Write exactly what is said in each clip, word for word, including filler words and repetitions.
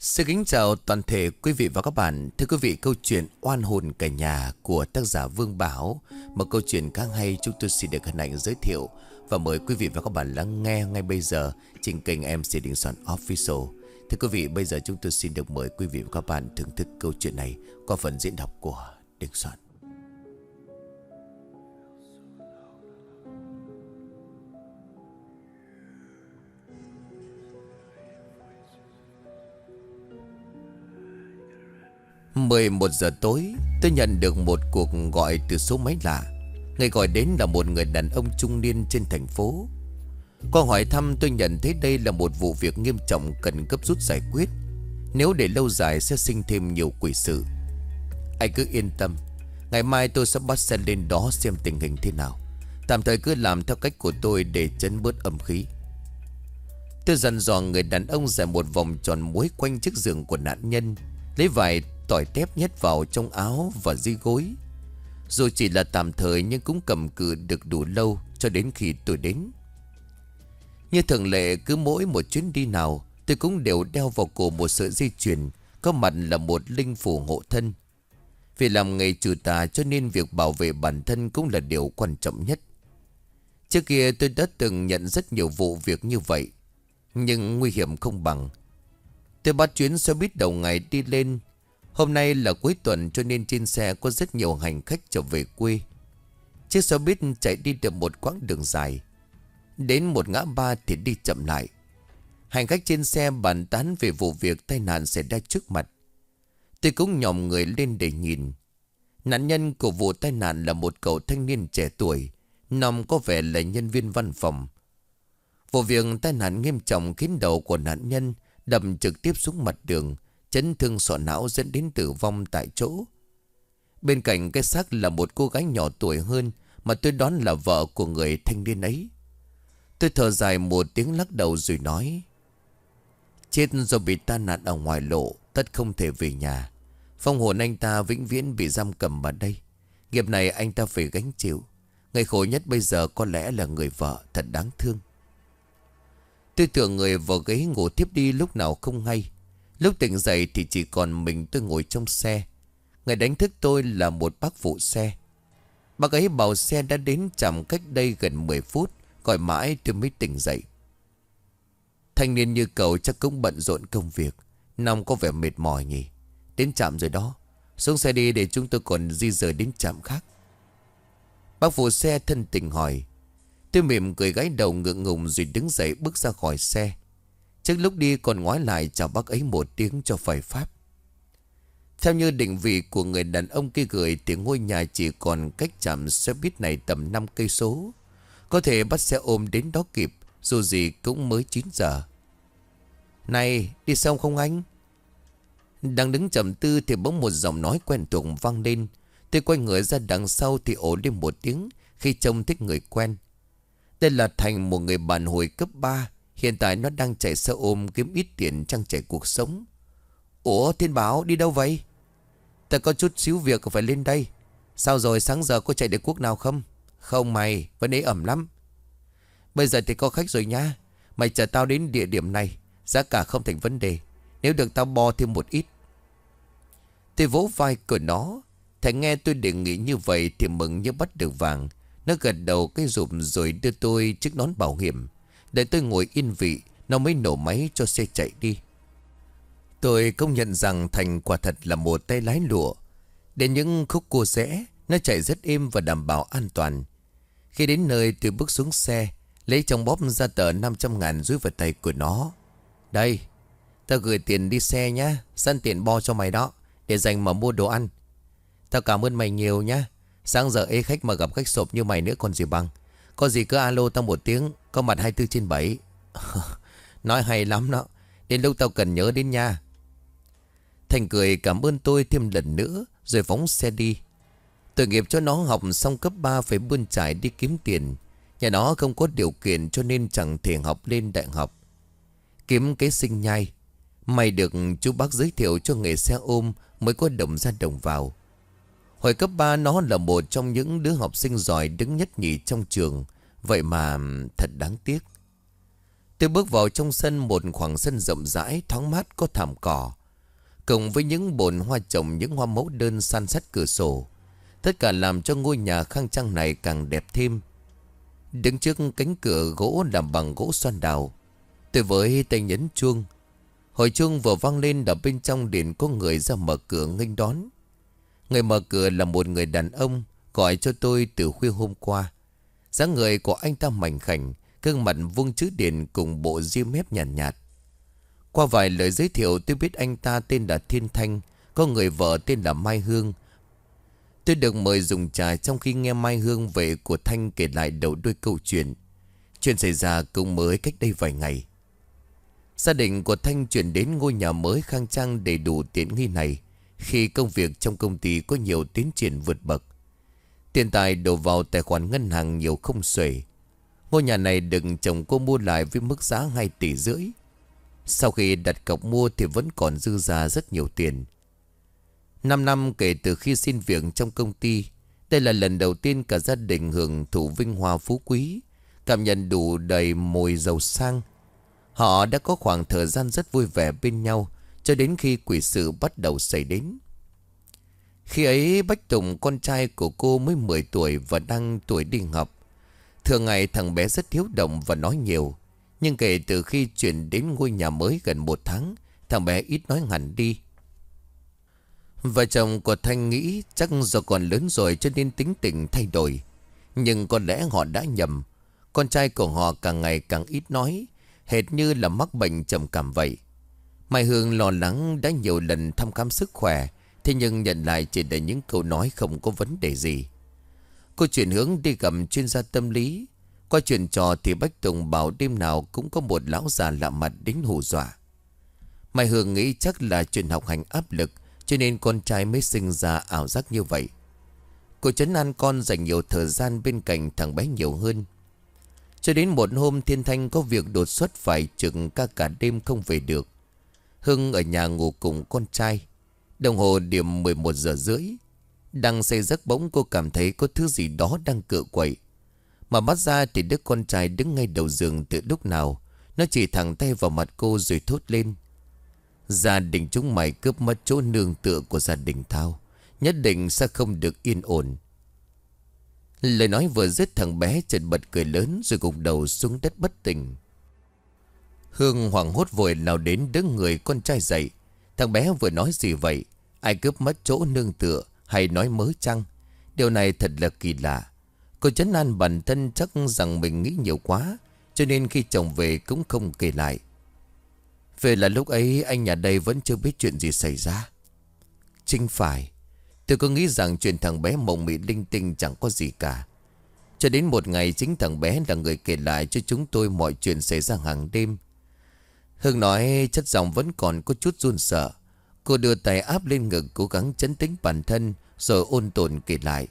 Xin kính chào toàn thể quý vị và các bạn. Thưa quý vị, câu chuyện Oan hồn cả nhà của tác giả Vương Bảo, một câu chuyện khá hay chúng tôi xin được hân hạnh giới thiệu và mời quý vị và các bạn lắng nghe ngay bây giờ trên kênh em xê Đình Soạn Official. Thưa quý vị, bây giờ chúng tôi xin được mời quý vị và các bạn thưởng thức câu chuyện này qua phần diễn đọc của Đình Soạn. mười một giờ tối, tôi nhận được một cuộc gọi từ số máy lạ. Người gọi đến là một người đàn ông trung niên trên thành phố. Qua hỏi thăm, tôi nhận thấy đây là một vụ việc nghiêm trọng cần gấp rút giải quyết. Nếu để lâu dài sẽ sinh thêm nhiều quỷ sự. Anh cứ yên tâm, ngày mai tôi sẽ bắt xe lên đó xem tình hình thế nào. Tạm thời cứ làm theo cách của tôi để trấn bớt âm khí. Tôi dặn dò người đàn ông giải một vòng tròn muối quanh chiếc giường của nạn nhân, lấy vài tỏi tép nhét vào trong áo và dưới gối. Dù chỉ là tạm thời nhưng cũng cầm cự được đủ lâu cho đến khi tôi đến. Như thường lệ, cứ mỗi một chuyến đi nào, tôi cũng đều đeo vào cổ một sợi dây chuyền có mặt là một linh phù hộ thân. Vì làm nghề trừ tà cho nên việc bảo vệ bản thân cũng là điều quan trọng nhất. Trước kia tôi đã từng nhận rất nhiều vụ việc như vậy, nhưng nguy hiểm không bằng. Tôi bắt chuyến xe buýt đầu ngày đi lên. Hôm nay là cuối tuần cho nên trên xe có rất nhiều hành khách trở về quê. Chiếc xe buýt chạy đi được một quãng đường dài. Đến một ngã ba thì đi chậm lại. Hành khách trên xe bàn tán về vụ việc tai nạn xảy ra trước mặt. Tôi cũng nhòm người lên để nhìn. Nạn nhân của vụ tai nạn là một cậu thanh niên trẻ tuổi, nằm có vẻ là nhân viên văn phòng. Vụ việc tai nạn nghiêm trọng khiến đầu của nạn nhân đâm trực tiếp xuống mặt đường, chấn thương sọ não dẫn đến tử vong tại chỗ. Bên cạnh cái xác là một cô gái nhỏ tuổi hơn mà tôi đoán là vợ của người thanh niên ấy. Tôi thở dài một tiếng lắc đầu rồi nói: chết do bị tai nạn ở ngoài lộ, tất không thể về nhà. Phong hồn anh ta vĩnh viễn bị giam cầm ở đây. Nghiệp này anh ta phải gánh chịu. Người khổ nhất bây giờ có lẽ là người vợ, thật đáng thương. Tôi tưởng người vào ghế ngủ tiếp đi lúc nào không hay. Lúc tỉnh dậy thì chỉ còn mình tôi ngồi trong xe. Người đánh thức tôi là một bác phụ xe. Bác ấy bảo xe đã đến trạm cách đây gần mười phút. Gọi mãi tôi mới tỉnh dậy. Thanh niên như cậu chắc cũng bận rộn công việc, Năm có vẻ mệt mỏi nhỉ. Đến trạm rồi đó, xuống xe đi để chúng tôi còn di rời đến trạm khác. Bác phụ xe thân tình hỏi. Tôi mỉm cười gãi đầu ngượng ngùng rồi đứng dậy bước ra khỏi xe. Trước lúc đi còn ngoái lại chào bác ấy một tiếng cho phải pháp. Theo như định vị của người đàn ông kia gửi thì ngôi nhà chỉ còn cách trạm xe buýt này tầm năm cây số. Có thể bắt xe ôm đến đó kịp, dù gì cũng mới chín giờ. Này, đi xong không anh? Đang đứng trầm tư thì bỗng một giọng nói quen thuộc vang lên. Tôi quay người ra đằng sau thì ồ lên một tiếng khi trông thích người quen. Đây là Thành, một người bạn hồi cấp ba. Hiện tại nó đang chạy xe ôm kiếm ít tiền trang trải cuộc sống. Ủa Thiên Bảo đi đâu vậy? Ta có chút xíu việc phải lên đây. Sao rồi, sáng giờ có chạy được quốc nào không? Không mày, vẫn ấy ẩm lắm. Bây giờ thì có khách rồi nha. Mày chờ tao đến địa điểm này, giá cả không thành vấn đề. Nếu được tao bo thêm một ít. Tôi vỗ vai của nó. Thành nghe tôi đề nghị như vậy thì mừng như bắt được vàng. Nó gật đầu cái rụm rồi đưa tôi chiếc nón bảo hiểm. Để tôi ngồi yên vị, nó mới nổ máy cho xe chạy đi. Tôi công nhận rằng Thành quả thật là một tay lái lụa. Đến những khúc cua rẽ, nó chạy rất êm và đảm bảo an toàn. Khi đến nơi tôi bước xuống xe, lấy trong bóp ra tờ năm trăm ngàn rúi vào tay của nó. Đây, tao gửi tiền đi xe nhá, sẵn tiền bo cho mày đó, để dành mà mua đồ ăn. Tao cảm ơn mày nhiều nhá. Sáng giờ ê khách mà gặp khách sộp như mày nữa còn gì bằng. Có gì cứ alo tao một tiếng, có mặt hai mươi bốn trên bảy. Nói hay lắm đó. Đến lúc tao cần nhớ đến nha. Thành cười cảm ơn tôi thêm lần nữa rồi phóng xe đi. Tội nghiệp cho nó học xong cấp ba phải bươn trải đi kiếm tiền. Nhà nó không có điều kiện cho nên chẳng thể học lên đại học. Kiếm cái sinh nhai. May được chú bác giới thiệu cho nghề xe ôm mới có đồng ra đồng vào. Hồi cấp ba nó là một trong những đứa học sinh giỏi đứng nhất nhì trong trường. Vậy mà thật đáng tiếc. Tôi bước vào trong sân, một khoảng sân rộng rãi, thoáng mát có thảm cỏ, cùng với những bồn hoa trồng, những hoa mẫu đơn san sát cửa sổ. Tất cả làm cho ngôi nhà khang trang này càng đẹp thêm. Đứng trước cánh cửa gỗ làm bằng gỗ xoan đào, tôi với tay nhấn chuông. Hồi chuông vừa vang lên, ở bên trong điện có người ra mở cửa nghênh đón. Người mở cửa là một người đàn ông gọi cho tôi từ khuya hôm qua. Dáng người của anh ta mảnh khảnh, gương mặt vuông chữ điển cùng bộ ria mép nhàn nhạt, nhạt. Qua vài lời giới thiệu tôi biết anh ta tên là Thiên Thanh, có người vợ tên là Mai Hương. Tôi được mời dùng trà trong khi nghe Mai Hương về của Thanh kể lại đầu đuôi câu chuyện. Chuyện xảy ra cũng mới cách đây vài ngày. Gia đình của Thanh chuyển đến ngôi nhà mới khang trang đầy đủ tiện nghi này khi công việc trong công ty có nhiều tiến triển vượt bậc. Tiền tài đổ vào tài khoản ngân hàng nhiều không xuể. Ngôi nhà này được chồng cô mua lại với mức giá hai tỷ rưỡi. Sau khi đặt cọc mua thì vẫn còn dư ra rất nhiều tiền. Năm năm kể từ khi xin việc trong công ty, đây là lần đầu tiên cả gia đình hưởng thụ vinh hoa phú quý, cảm nhận đủ đầy mùi giàu sang. Họ đã có khoảng thời gian rất vui vẻ bên nhau cho đến khi quỷ sự bắt đầu xảy đến. Khi ấy Bách Tùng, con trai của cô, mới mười tuổi và đang tuổi đi học. Thường ngày thằng bé rất hiếu động và nói nhiều. Nhưng kể từ khi chuyển đến ngôi nhà mới gần một tháng, thằng bé ít nói hẳn đi. Vợ chồng của Thanh nghĩ chắc do còn lớn rồi cho nên tính tình thay đổi. Nhưng có lẽ họ đã nhầm. Con trai của họ càng ngày càng ít nói, hệt như là mắc bệnh trầm cảm vậy. Mai Hương lo lắng đã nhiều lần thăm khám sức khỏe, thế nhưng nhận lại chỉ là những câu nói không có vấn đề gì. Cô chuyển hướng đi gặp chuyên gia tâm lý. Qua chuyện trò thì Bách Tùng bảo đêm nào cũng có một lão già lạ mặt đến hù dọa. Mai Hương nghĩ chắc là chuyện học hành áp lực cho nên con trai mới sinh ra ảo giác như vậy. Cô trấn an con dành nhiều thời gian bên cạnh thằng bé nhiều hơn. Cho đến một hôm Thiên Thanh có việc đột xuất phải trực ca cả đêm không về được. Hưng ở nhà ngủ cùng con trai. Đồng hồ điểm mười một giờ rưỡi. Đang say giấc bỗng cô cảm thấy có thứ gì đó đang cựa quậy. Mà bắt ra thì đứa con trai đứng ngay đầu giường từ lúc nào. Nó chỉ thẳng tay vào mặt cô rồi thốt lên: gia đình chúng mày cướp mất chỗ nương tựa của gia đình tao, nhất định sẽ không được yên ổn. Lời nói vừa dứt, thằng bé chợt bật cười lớn rồi gục đầu xuống đất bất tỉnh. Hương hoảng hốt vội lao đến đỡ người con trai dậy. Thằng bé vừa nói gì vậy? Ai cướp mất chỗ nương tựa hay nói mớ chăng? Điều này thật là kỳ lạ. Cô trấn an bản thân chắc rằng mình nghĩ nhiều quá, cho nên khi chồng về cũng không kể lại. Về là lúc ấy anh nhà đây vẫn chưa biết chuyện gì xảy ra. Chính phải. Tôi có nghĩ rằng chuyện thằng bé mộng mị linh tinh chẳng có gì cả. Cho đến một ngày chính thằng bé là người kể lại cho chúng tôi mọi chuyện xảy ra hàng đêm. Hương nói chất giọng vẫn còn có chút run sợ. Cô đưa tay áp lên ngực cố gắng trấn tĩnh bản thân rồi ôn tồn kể lại.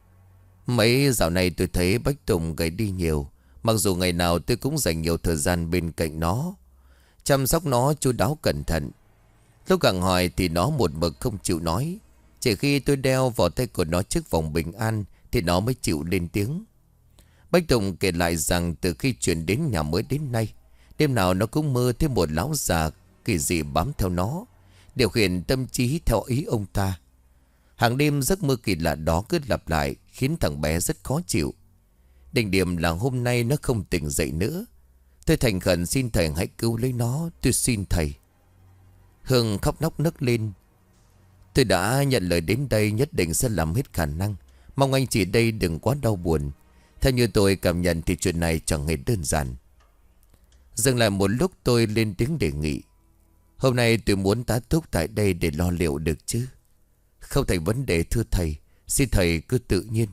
Mấy dạo này tôi thấy Bách Tùng gầy đi nhiều. Mặc dù ngày nào tôi cũng dành nhiều thời gian bên cạnh nó, chăm sóc nó chu đáo cẩn thận. Lúc gặng hỏi thì nó một mực không chịu nói. Chỉ khi tôi đeo vào tay của nó chiếc vòng bình an thì nó mới chịu lên tiếng. Bách Tùng kể lại rằng từ khi chuyển đến nhà mới đến nay, đêm nào nó cũng mơ thấy một lão già kỳ dị bám theo nó, điều khiển tâm trí theo ý ông ta. Hàng đêm giấc mơ kỳ lạ đó cứ lặp lại khiến thằng bé rất khó chịu. Đỉnh điểm là hôm nay nó không tỉnh dậy nữa. Tôi thành khẩn xin thầy hãy cứu lấy nó, tôi xin thầy. Hương khóc nóc nức lên. Tôi đã nhận lời đến đây, nhất định sẽ làm hết khả năng. Mong anh chị đây đừng quá đau buồn. Theo như tôi cảm nhận thì chuyện này chẳng hề đơn giản. Dừng lại một lúc tôi lên tiếng đề nghị. Hôm nay tôi muốn tá túc tại đây để lo liệu được chứ? Không thành vấn đề thưa thầy. Xin thầy cứ tự nhiên.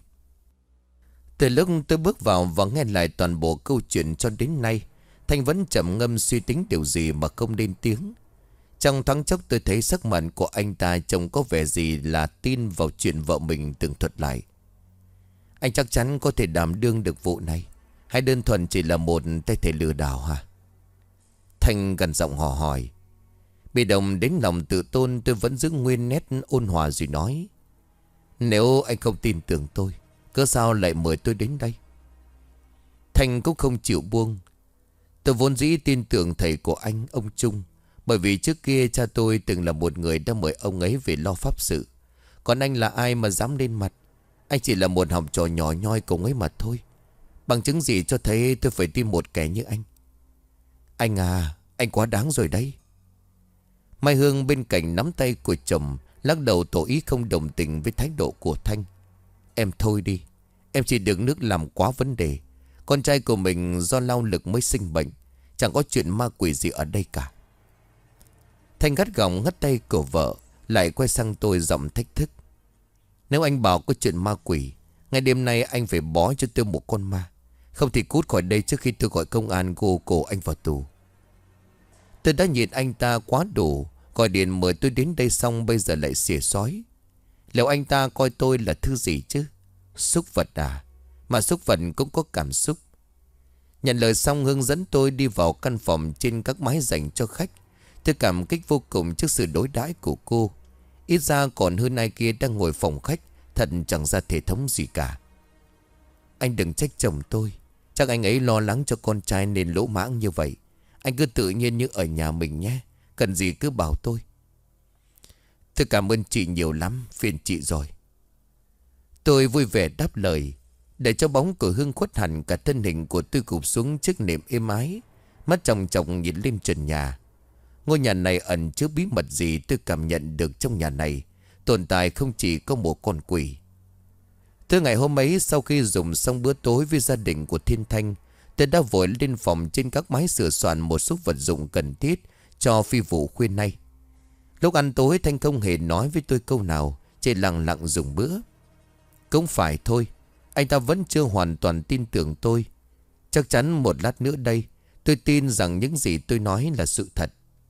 Từ lúc tôi bước vào và nghe lại toàn bộ câu chuyện cho đến nay, Thanh vẫn trầm ngâm suy tính điều gì mà không lên tiếng. Trong thoáng chốc tôi thấy sắc mặt của anh ta trông có vẻ gì là tin vào chuyện vợ mình từng thuật lại. Anh chắc chắn có thể đảm đương được vụ này, hay đơn thuần chỉ là một tay thể lừa đảo hả? Thanh gần giọng hò hỏi. Bị động đến lòng tự tôn, tôi vẫn giữ nguyên nét ôn hòa rồi nói: nếu anh không tin tưởng tôi, cớ sao lại mời tôi đến đây? Thanh cũng không chịu buông. Tôi vốn dĩ tin tưởng thầy của anh, ông Trung. Bởi vì trước kia cha tôi từng là một người đã mời ông ấy về lo pháp sự. Còn anh là ai mà dám lên mặt? Anh chỉ là một học trò nhỏ nhoi cùng ấy mà thôi. Bằng chứng gì cho thấy tôi phải tin một kẻ như anh? Anh à, anh quá đáng rồi đấy. Mai Hương bên cạnh nắm tay của chồng, lắc đầu tỏ ý không đồng tình với thái độ của Thanh. Em thôi đi. Em chỉ đựng nước làm quá vấn đề. Con trai của mình do lao lực mới sinh bệnh. Chẳng có chuyện ma quỷ gì ở đây cả. Thanh gắt gỏng ngắt tay của vợ, lại quay sang tôi giọng thách thức. Nếu anh bảo có chuyện ma quỷ, ngay đêm nay anh phải bó cho tôi một con ma. Không thì cút khỏi đây trước khi tôi gọi công an gô cổ anh vào tù. Tôi đã nhìn anh ta quá đủ. Gọi điện mời tôi đến đây xong bây giờ lại xỉa sói. Liệu anh ta coi tôi là thứ gì chứ? Súc vật à? Mà súc vật cũng có cảm xúc. Nhận lời xong hướng dẫn tôi đi vào căn phòng trên các mái dành cho khách. Tôi cảm kích vô cùng trước sự đối đãi của cô. Ít ra còn hơn ai kia đang ngồi phòng khách. Thật chẳng ra thể thống gì cả. Anh đừng trách chồng tôi. Chắc anh ấy lo lắng cho con trai nên lỗ mãng như vậy. Anh cứ tự nhiên như ở nhà mình nhé. Cần gì cứ bảo tôi. Tôi cảm ơn chị nhiều lắm. Phiền chị rồi. Tôi vui vẻ đáp lời. Để cho bóng của Hương khuất hẳn, cả thân hình của tôi cụp xuống chiếc nệm êm ái. Mắt chòng chòng nhìn lên trần nhà. Ngôi nhà này ẩn chứa bí mật gì tôi cảm nhận được. Trong nhà này tồn tại không chỉ có một con quỷ. Từ ngày hôm ấy, sau khi dùng xong bữa tối với gia đình của Thiên Thanh, tôi đã vội lên phòng trên các mái sửa soạn một số vật dụng cần thiết cho phi vụ khuya nay. Lúc ăn tối, Thanh không hề nói với tôi câu nào, chỉ lặng lặng dùng bữa. Cũng phải thôi, anh ta vẫn chưa hoàn toàn tin tưởng tôi. Chắc chắn một lát nữa đây, tôi tin rằng những gì tôi nói là sự thật.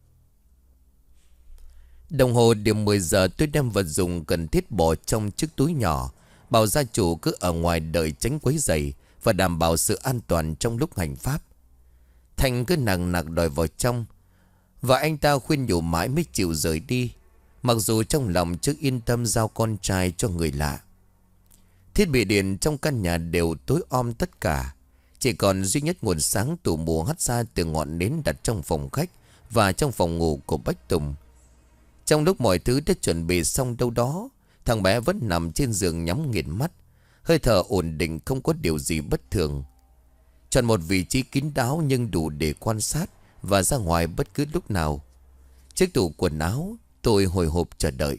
Đồng hồ điểm mười giờ, tôi đem vật dụng cần thiết bỏ trong chiếc túi nhỏ, bảo gia chủ cứ ở ngoài đợi tránh quấy rầy và đảm bảo sự an toàn trong lúc hành pháp. Thành cứ nặng nặc đòi vào trong, và anh ta khuyên nhủ mãi mới chịu rời đi, mặc dù trong lòng chưa yên tâm giao con trai cho người lạ. Thiết bị điện trong căn nhà đều tối om tất cả. Chỉ còn duy nhất nguồn sáng tù mù hắt ra từ ngọn nến đặt trong phòng khách và trong phòng ngủ của Bách Tùng. Trong lúc mọi thứ đã chuẩn bị xong đâu đó, thằng bé vẫn nằm trên giường nhắm nghiền mắt, hơi thở ổn định, không có điều gì bất thường. Chọn một vị trí kín đáo nhưng đủ để quan sát và ra ngoài bất cứ lúc nào. Chiếc tủ quần áo, tôi hồi hộp chờ đợi.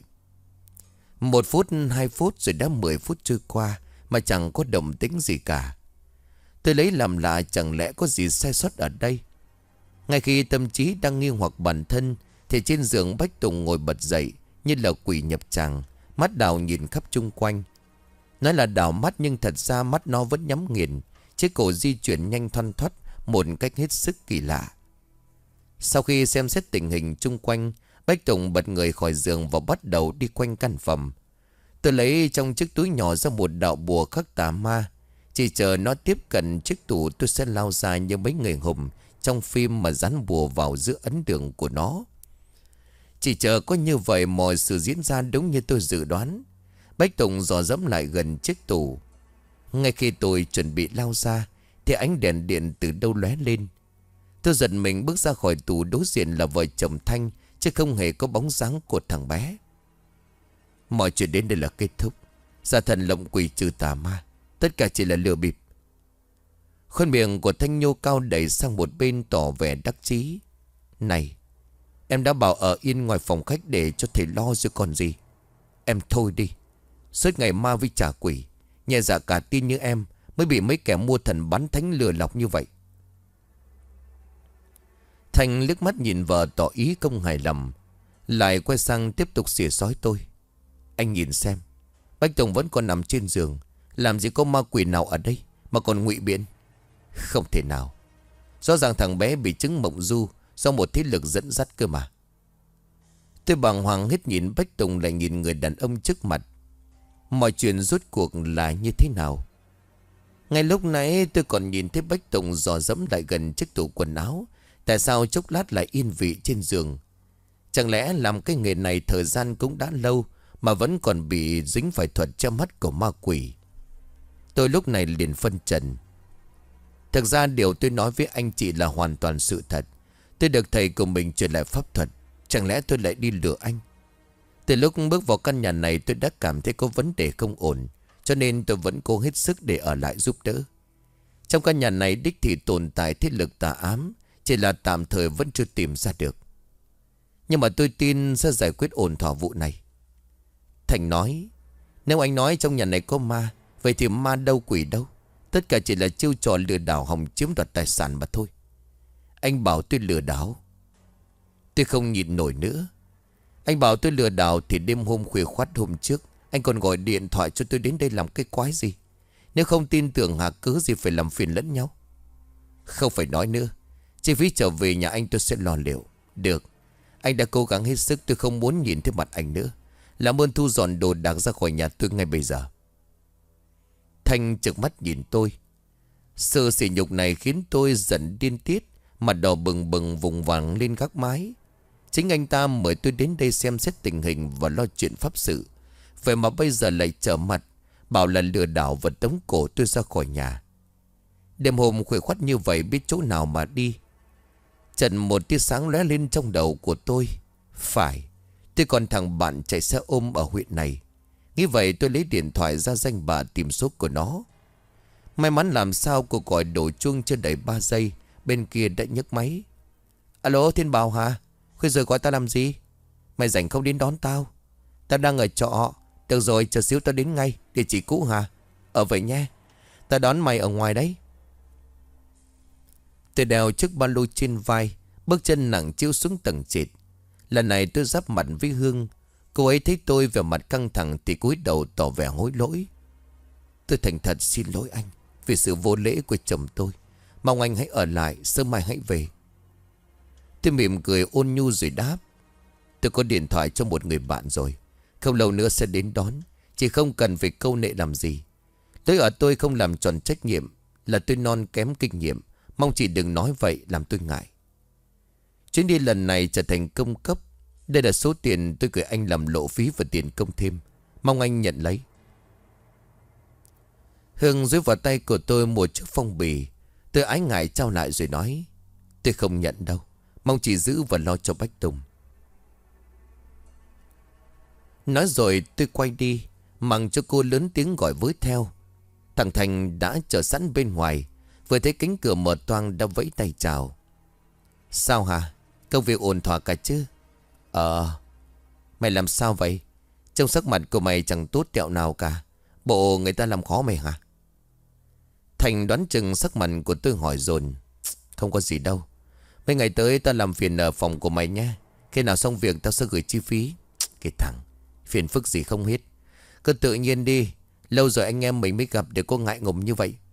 Một phút, hai phút rồi đã mười phút trôi qua mà chẳng có động tĩnh gì cả. Tôi lấy làm lạ, chẳng lẽ có gì sai sót ở đây. Ngay khi tâm trí đang nghi hoặc bản thân thì trên giường Bách Tùng ngồi bật dậy như là quỷ nhập tràng, mắt đảo nhìn khắp chung quanh. Nói là đảo mắt nhưng thật ra mắt nó vẫn nhắm nghiền, chiếc cổ di chuyển nhanh thoăn thoắt một cách hết sức kỳ lạ. Sau khi xem xét tình hình chung quanh, Bách Tùng bật người khỏi giường và bắt đầu đi quanh căn phòng. Tôi lấy trong chiếc túi nhỏ ra một đạo bùa khắc tà ma. Chỉ chờ nó tiếp cận chiếc tủ, tôi sẽ lao ra như mấy người hùng trong phim mà dán bùa vào giữa ấn đường của nó. Chỉ chờ có như vậy mọi sự diễn ra đúng như tôi dự đoán. Bách Tùng dò dẫm lại gần chiếc tủ. Ngay khi tôi chuẩn bị lao ra thì ánh đèn điện từ đâu lóe lên. Tôi giật mình bước ra khỏi tủ, đối diện là vợ chồng Thanh, chứ không hề có bóng dáng của thằng bé. Mọi chuyện đến đây là kết thúc. Giả thần lộng quỷ trừ tà ma, tất cả chỉ là lừa bịp. Khuôn miệng của Thanh nhô cao đẩy sang một bên tỏ vẻ đắc chí. Này, em đã bảo ở yên ngoài phòng khách để cho thầy lo rồi còn gì. Em thôi đi. Suốt ngày ma với trả quỷ, nhẹ dạ cả tin như em mới bị mấy kẻ mua thần bắn thánh lừa lọc như vậy. Thanh liếc mắt nhìn vợ tỏ ý không hài lòng, lại quay sang tiếp tục xỉa xói tôi. Anh nhìn xem, Bách Tùng vẫn còn nằm trên giường, làm gì có ma quỷ nào ở đây mà còn ngụy biện. Không thể nào. Rõ ràng thằng bé bị chứng mộng du do một thế lực dẫn dắt cơ mà. Tôi bàng hoàng hết nhìn Bách Tùng lại nhìn người đàn ông trước mặt. Mọi chuyện rốt cuộc là như thế nào? Ngay lúc nãy tôi còn nhìn thấy Bách Tùng dò dẫm lại gần chiếc tủ quần áo. Tại sao chốc lát lại yên vị trên giường? Chẳng lẽ làm cái nghề này thời gian cũng đã lâu mà vẫn còn bị dính phải thuật che mắt của ma quỷ? Tôi lúc này liền phân trần. Thực ra điều tôi nói với anh chị là hoàn toàn sự thật. Tôi được thầy của mình truyền lại pháp thuật. Chẳng lẽ tôi lại đi lừa anh? Từ lúc bước vào căn nhà này tôi đã cảm thấy có vấn đề không ổn, cho nên tôi vẫn cố hết sức để ở lại giúp đỡ. Trong căn nhà này đích thị tồn tại thế lực tà ám, chỉ là tạm thời vẫn chưa tìm ra được. Nhưng mà tôi tin sẽ giải quyết ổn thỏa vụ này. Thành nói, nếu anh nói trong nhà này có ma, vậy thì ma đâu quỷ đâu. Tất cả chỉ là chiêu trò lừa đảo hòng chiếm đoạt tài sản mà thôi. Anh bảo tôi lừa đảo. Tôi không nhịn nổi nữa. Anh bảo tôi lừa đảo thì đêm hôm khuya khoắt hôm trước anh còn gọi điện thoại cho tôi đến đây làm cái quái gì? Nếu không tin tưởng hả cứ gì phải làm phiền lẫn nhau. Không phải nói nữa. Chi phí trở về nhà anh tôi sẽ lo liệu. Được. Anh đã cố gắng hết sức, tôi không muốn nhìn thấy mặt anh nữa. Làm ơn thu dọn đồ đạc ra khỏi nhà tôi ngay bây giờ. Thanh trực mắt nhìn tôi. Sự sỉ nhục này khiến tôi giận điên tiết. Mặt đỏ bừng bừng vùng vàng lên gác mái. Chính anh ta mời tôi đến đây xem xét tình hình và lo chuyện pháp sự. Vậy mà bây giờ lại trở mặt, bảo là lừa đảo và tống cổ tôi ra khỏi nhà. Đêm hôm khuya khoắt như vậy biết chỗ nào mà đi. Chợt một tia sáng lóe lên trong đầu của tôi. Phải, tôi còn thằng bạn chạy xe ôm ở huyện này. Nghĩ vậy tôi lấy điện thoại ra danh bạ tìm số của nó. May mắn làm sao cuộc gọi đổ chuông chưa đầy ba giây, bên kia đã nhấc máy. Alo Thiên Bảo hả? Khuya rồi gọi tao làm gì? Mày rảnh không đến đón tao? Tao đang ở trọ. Được rồi, chờ xíu tao đến ngay. Địa chỉ cũ hả? Ở vậy nhé. Tao đón mày ở ngoài đấy. Tôi đeo chiếc ba lô trên vai, bước chân nặng chiếu xuống tầng trệt. Lần này tôi giáp mặt với Hương. Cô ấy thấy tôi vẻ mặt căng thẳng thì cúi đầu tỏ vẻ hối lỗi. Tôi thành thật xin lỗi anh vì sự vô lễ của chồng tôi. Mong anh hãy ở lại, sớm mai hãy về. Tôi mỉm cười ôn nhu rồi đáp. Tôi có điện thoại cho một người bạn rồi, không lâu nữa sẽ đến đón. Chỉ không cần phải câu nệ làm gì. Tôi ở tôi không làm tròn trách nhiệm, là tôi non kém kinh nghiệm. Mong chị đừng nói vậy làm tôi ngại. Chuyến đi lần này trở thành công cấp. Đây là số tiền tôi gửi anh làm lộ phí và tiền công thêm. Mong anh nhận lấy. Hương dưới vào tay của tôi một chiếc phong bì. Tôi ái ngại trao lại rồi nói. Tôi không nhận đâu. Mong chị giữ và lo cho Bách Tùng. Nói rồi tôi quay đi, mặc cho cô lớn tiếng gọi với theo. Thằng Thành đã chờ sẵn bên ngoài. Vừa thấy cánh cửa mở toang đã vẫy tay chào. Sao hả? Công việc ổn thỏa cả chứ? Ờ. Mày làm sao vậy? Trông sắc mặt của mày chẳng tốt tẹo nào cả. Bộ người ta làm khó mày hả? Thành đoán chừng sắc mặt của tôi hỏi dồn. Không có gì đâu. Mấy ngày tới ta làm phiền ở phòng của mày nhé. Khi nào xong việc tao sẽ gửi chi phí. Cái thằng phiền phức gì không hết. Cứ tự nhiên đi. Lâu rồi anh em mình mới gặp để có ngại ngùng như vậy.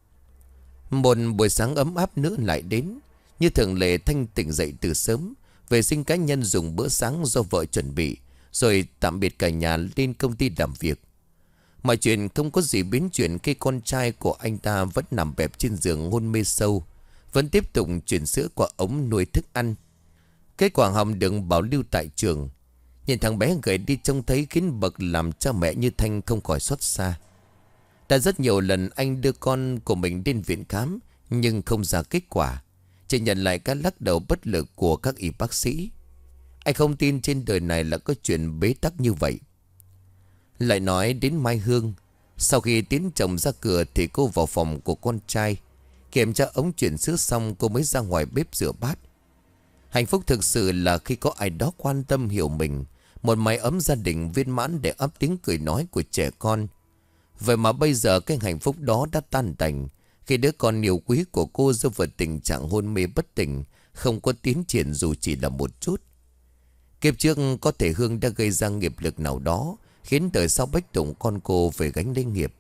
Một buổi sáng ấm áp nữa lại đến. Như thường lệ Thanh tỉnh dậy từ sớm, vệ sinh cá nhân dùng bữa sáng do vợ chuẩn bị, rồi tạm biệt cả nhà lên công ty làm việc. Mọi chuyện không có gì biến chuyển khi con trai của anh ta vẫn nằm bẹp trên giường hôn mê sâu, vẫn tiếp tục chuyển sữa qua ống nuôi thức ăn. Kết quả hòm đựng bảo lưu tại trường. Nhìn thằng bé gầy đi trông thấy khiến bậc làm cha mẹ như Thanh không khỏi xót xa. Đã rất nhiều lần anh đưa con của mình đến viện khám, nhưng không ra kết quả. Chỉ nhận lại các lắc đầu bất lực của các y bác sĩ. Anh không tin trên đời này là có chuyện bế tắc như vậy. Lại nói đến Mai Hương. Sau khi tiến chồng ra cửa thì cô vào phòng của con trai. Kiểm tra ống chuyển sữa xong cô mới ra ngoài bếp rửa bát. Hạnh phúc thực sự là khi có ai đó quan tâm hiểu mình. Một mái ấm gia đình viên mãn để ấp tiếng cười nói của trẻ con. Vậy mà bây giờ cái hạnh phúc đó đã tan tành khi đứa con yêu quý của cô rơi vào tình trạng hôn mê bất tỉnh, không có tiến triển dù chỉ là một chút. Kiếp trước có thể Hương đã gây ra nghiệp lực nào đó, khiến đời sau Bách Tùng con cô phải gánh lấy nghiệp.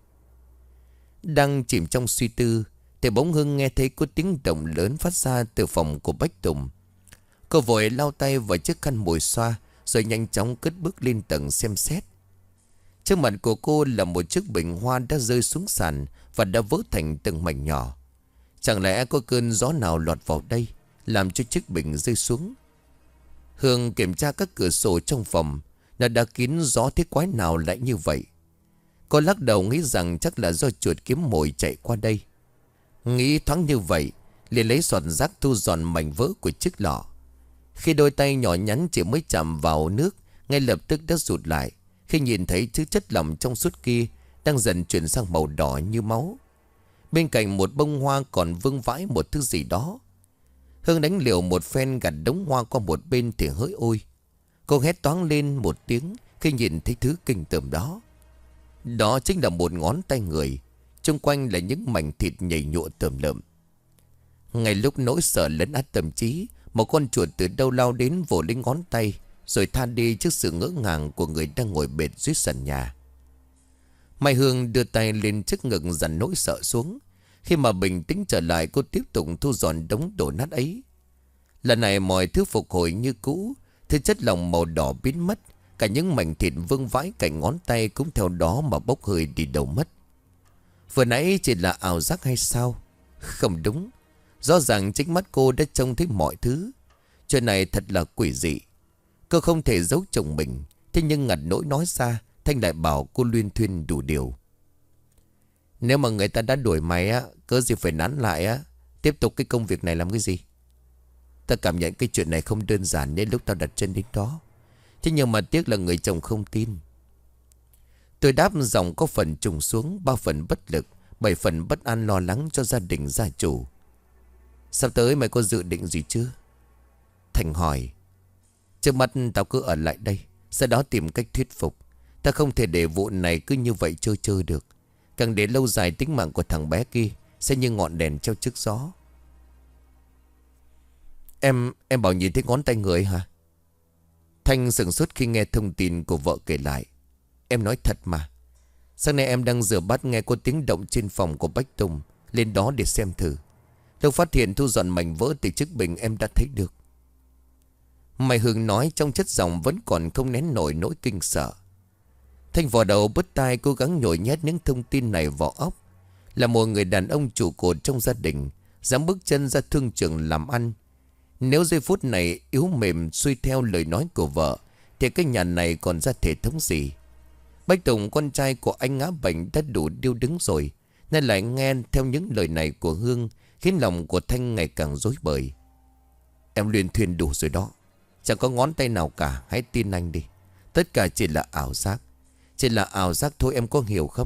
Đang chìm trong suy tư thì bỗng Hương nghe thấy có tiếng động lớn phát ra từ phòng của Bách Tùng. Cô vội lau tay vào chiếc khăn mùi xoa, rồi nhanh chóng cất bước lên tầng xem xét. Trước mặt của cô là một chiếc bình hoa đã rơi xuống sàn và đã vỡ thành từng mảnh nhỏ. Chẳng lẽ có cơn gió nào lọt vào đây, làm cho chiếc bình rơi xuống? Hương kiểm tra các cửa sổ trong phòng. Nó đã kín gió thế quái nào lại như vậy? Cô lắc đầu nghĩ rằng chắc là do chuột kiếm mồi chạy qua đây. Nghĩ thoáng như vậy, liền lấy sọt rác thu dọn mảnh vỡ của chiếc lọ. Khi đôi tay nhỏ nhắn chỉ mới chạm vào nước, ngay lập tức đã rụt lại khi nhìn thấy thứ chất lỏng trong suốt kia đang dần chuyển sang màu đỏ như máu. Bên cạnh một bông hoa còn vương vãi một thứ gì đó. Hương đánh liều một phen gạt đống hoa qua một bên thì hỡi ôi. Cô hét toáng lên một tiếng khi nhìn thấy thứ kinh tởm đó. Đó chính là một ngón tay người. Xung quanh là những mảnh thịt nhầy nhụa tởm lợm. Ngay lúc nỗi sợ lấn át tâm trí, một con chuột từ đâu lao đến vồ lấy ngón tay, rồi tha đi trước sự ngỡ ngàng của người đang ngồi bệt dưới sàn nhà. Mai Hương đưa tay lên trước ngực dằn nỗi sợ xuống. Khi mà bình tĩnh trở lại, cô tiếp tục thu dọn đống đổ nát ấy. Lần này mọi thứ phục hồi như cũ. Thứ chất lỏng màu đỏ biến mất. Cả những mảnh thịt vương vãi cạnh ngón tay cũng theo đó mà bốc hơi đi đâu mất. Vừa nãy chỉ là ảo giác hay sao? Không đúng. Rõ ràng chính mắt cô đã trông thấy mọi thứ. Chuyện này thật là quỷ dị. Cô không thể giấu chồng mình. Thế nhưng ngặt nỗi nói ra, Thanh lại bảo cô luyên thuyên đủ điều. Nếu mà người ta đã đuổi mày á, cớ gì phải nán lại á. Tiếp tục cái công việc này làm cái gì? Ta cảm nhận cái chuyện này không đơn giản nên lúc tao đặt chân đến đó. Thế nhưng mà tiếc là người chồng không tin. Tôi đáp giọng có phần trùng xuống, ba phần bất lực, bảy phần bất an lo lắng cho gia đình gia chủ. Sắp tới mày có dự định gì chưa? Thành hỏi. Trước mắt tao cứ ở lại đây, sau đó tìm cách thuyết phục. Ta không thể để vụ này cứ như vậy chơi chơi được. Càng để lâu dài tính mạng của thằng bé kia sẽ như ngọn đèn treo trước gió. Em, em bảo nhìn thấy ngón tay người hả? Thanh sửng sốt khi nghe thông tin của vợ kể lại. Em nói thật mà. Sáng nay em đang rửa bát nghe có tiếng động trên phòng của Bách Tùng. Lên đó để xem thử. Lúc phát hiện thu dọn mảnh vỡ từ chiếc bình em đã thấy được. Mai Hương nói trong chất giọng vẫn còn không nén nổi nỗi kinh sợ. Thanh vò đầu bứt tai cố gắng nhồi nhét những thông tin này vào óc. Là một người đàn ông trụ cột trong gia đình, dám bước chân ra thương trường làm ăn. Nếu giây phút này yếu mềm xuôi theo lời nói của vợ, thì cái nhà này còn ra thể thống gì? Bách Tùng con trai của anh ngã bệnh đã đủ điêu đứng rồi, nên lại nghe theo những lời này của Hương, khiến lòng của Thanh ngày càng rối bời. Em luyên thuyên đủ rồi đó. Chẳng có ngón tay nào cả, hãy tin anh đi. Tất cả chỉ là ảo giác. Chỉ là ảo giác thôi, em có hiểu không?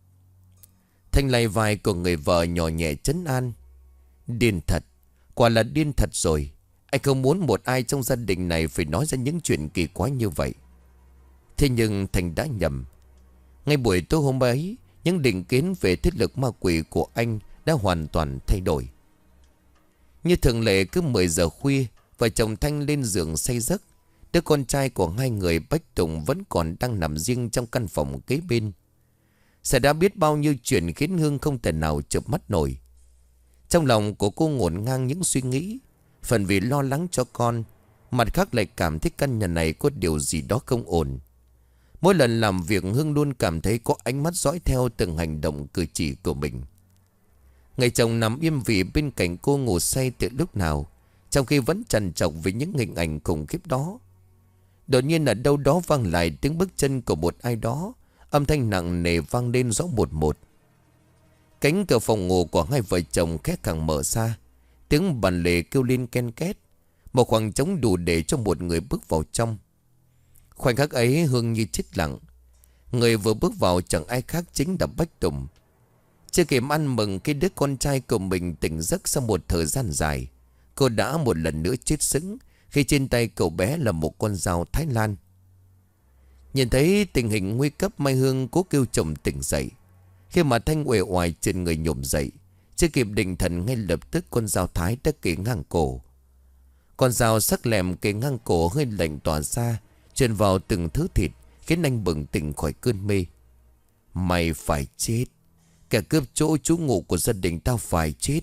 Thanh lay vai của người vợ nhỏ nhẹ trấn an. Điên thật. Quả là điên thật rồi. Anh không muốn một ai trong gia đình này phải nói ra những chuyện kỳ quái như vậy. Thế nhưng Thành đã nhầm. Ngay buổi tối hôm ấy, những định kiến về thiết lực ma quỷ của anh đã hoàn toàn thay đổi. Như thường lệ cứ mười giờ khuya, vợ chồng Thanh lên giường say giấc. Đứa con trai của hai người Bách Tùng vẫn còn đang nằm riêng trong căn phòng kế bên. Sẽ đã biết bao nhiêu chuyện khiến Hương không thể nào chợp mắt nổi. Trong lòng của cô ngổn ngang những suy nghĩ. Phần vì lo lắng cho con, mặt khác lại cảm thấy căn nhà này có điều gì đó không ổn. Mỗi lần làm việc Hương luôn cảm thấy có ánh mắt dõi theo từng hành động cử chỉ của mình. Người chồng nằm im vì bên cạnh cô ngủ say từ lúc nào, trong khi vẫn trằn trọc với những hình ảnh khủng khiếp đó. Đột nhiên ở đâu đó vang lại tiếng bước chân của một ai đó. Âm thanh nặng nề vang lên rõ một một. Cánh cửa phòng ngủ của hai vợ chồng khẽ càng mở ra. Tiếng bàn lề kêu lên ken két. Một khoảng trống đủ để cho một người bước vào trong. Khoảnh khắc ấy Hương như chết lặng. Người vừa bước vào chẳng ai khác chính là Bách Tùng. Chưa kịp ăn mừng cái đứa con trai của mình tỉnh giấc sau một thời gian dài, cô đã một lần nữa chết sững khi trên tay cậu bé là một con dao Thái Lan. Nhìn thấy tình hình nguy cấp, Mai Hương cố kêu chồng tỉnh dậy. Khi mà Thanh uể oải trên người nhổm dậy, chưa kịp định thần ngay lập tức con dao Thái đã kề ngang cổ. Con dao sắc lẹm kề ngang cổ hơi lạnh tỏa ra, truyền vào từng thứ thịt, khiến anh bừng tỉnh khỏi cơn mê. Mày phải chết. Kẻ cướp chỗ trú ngụ của gia đình tao phải chết.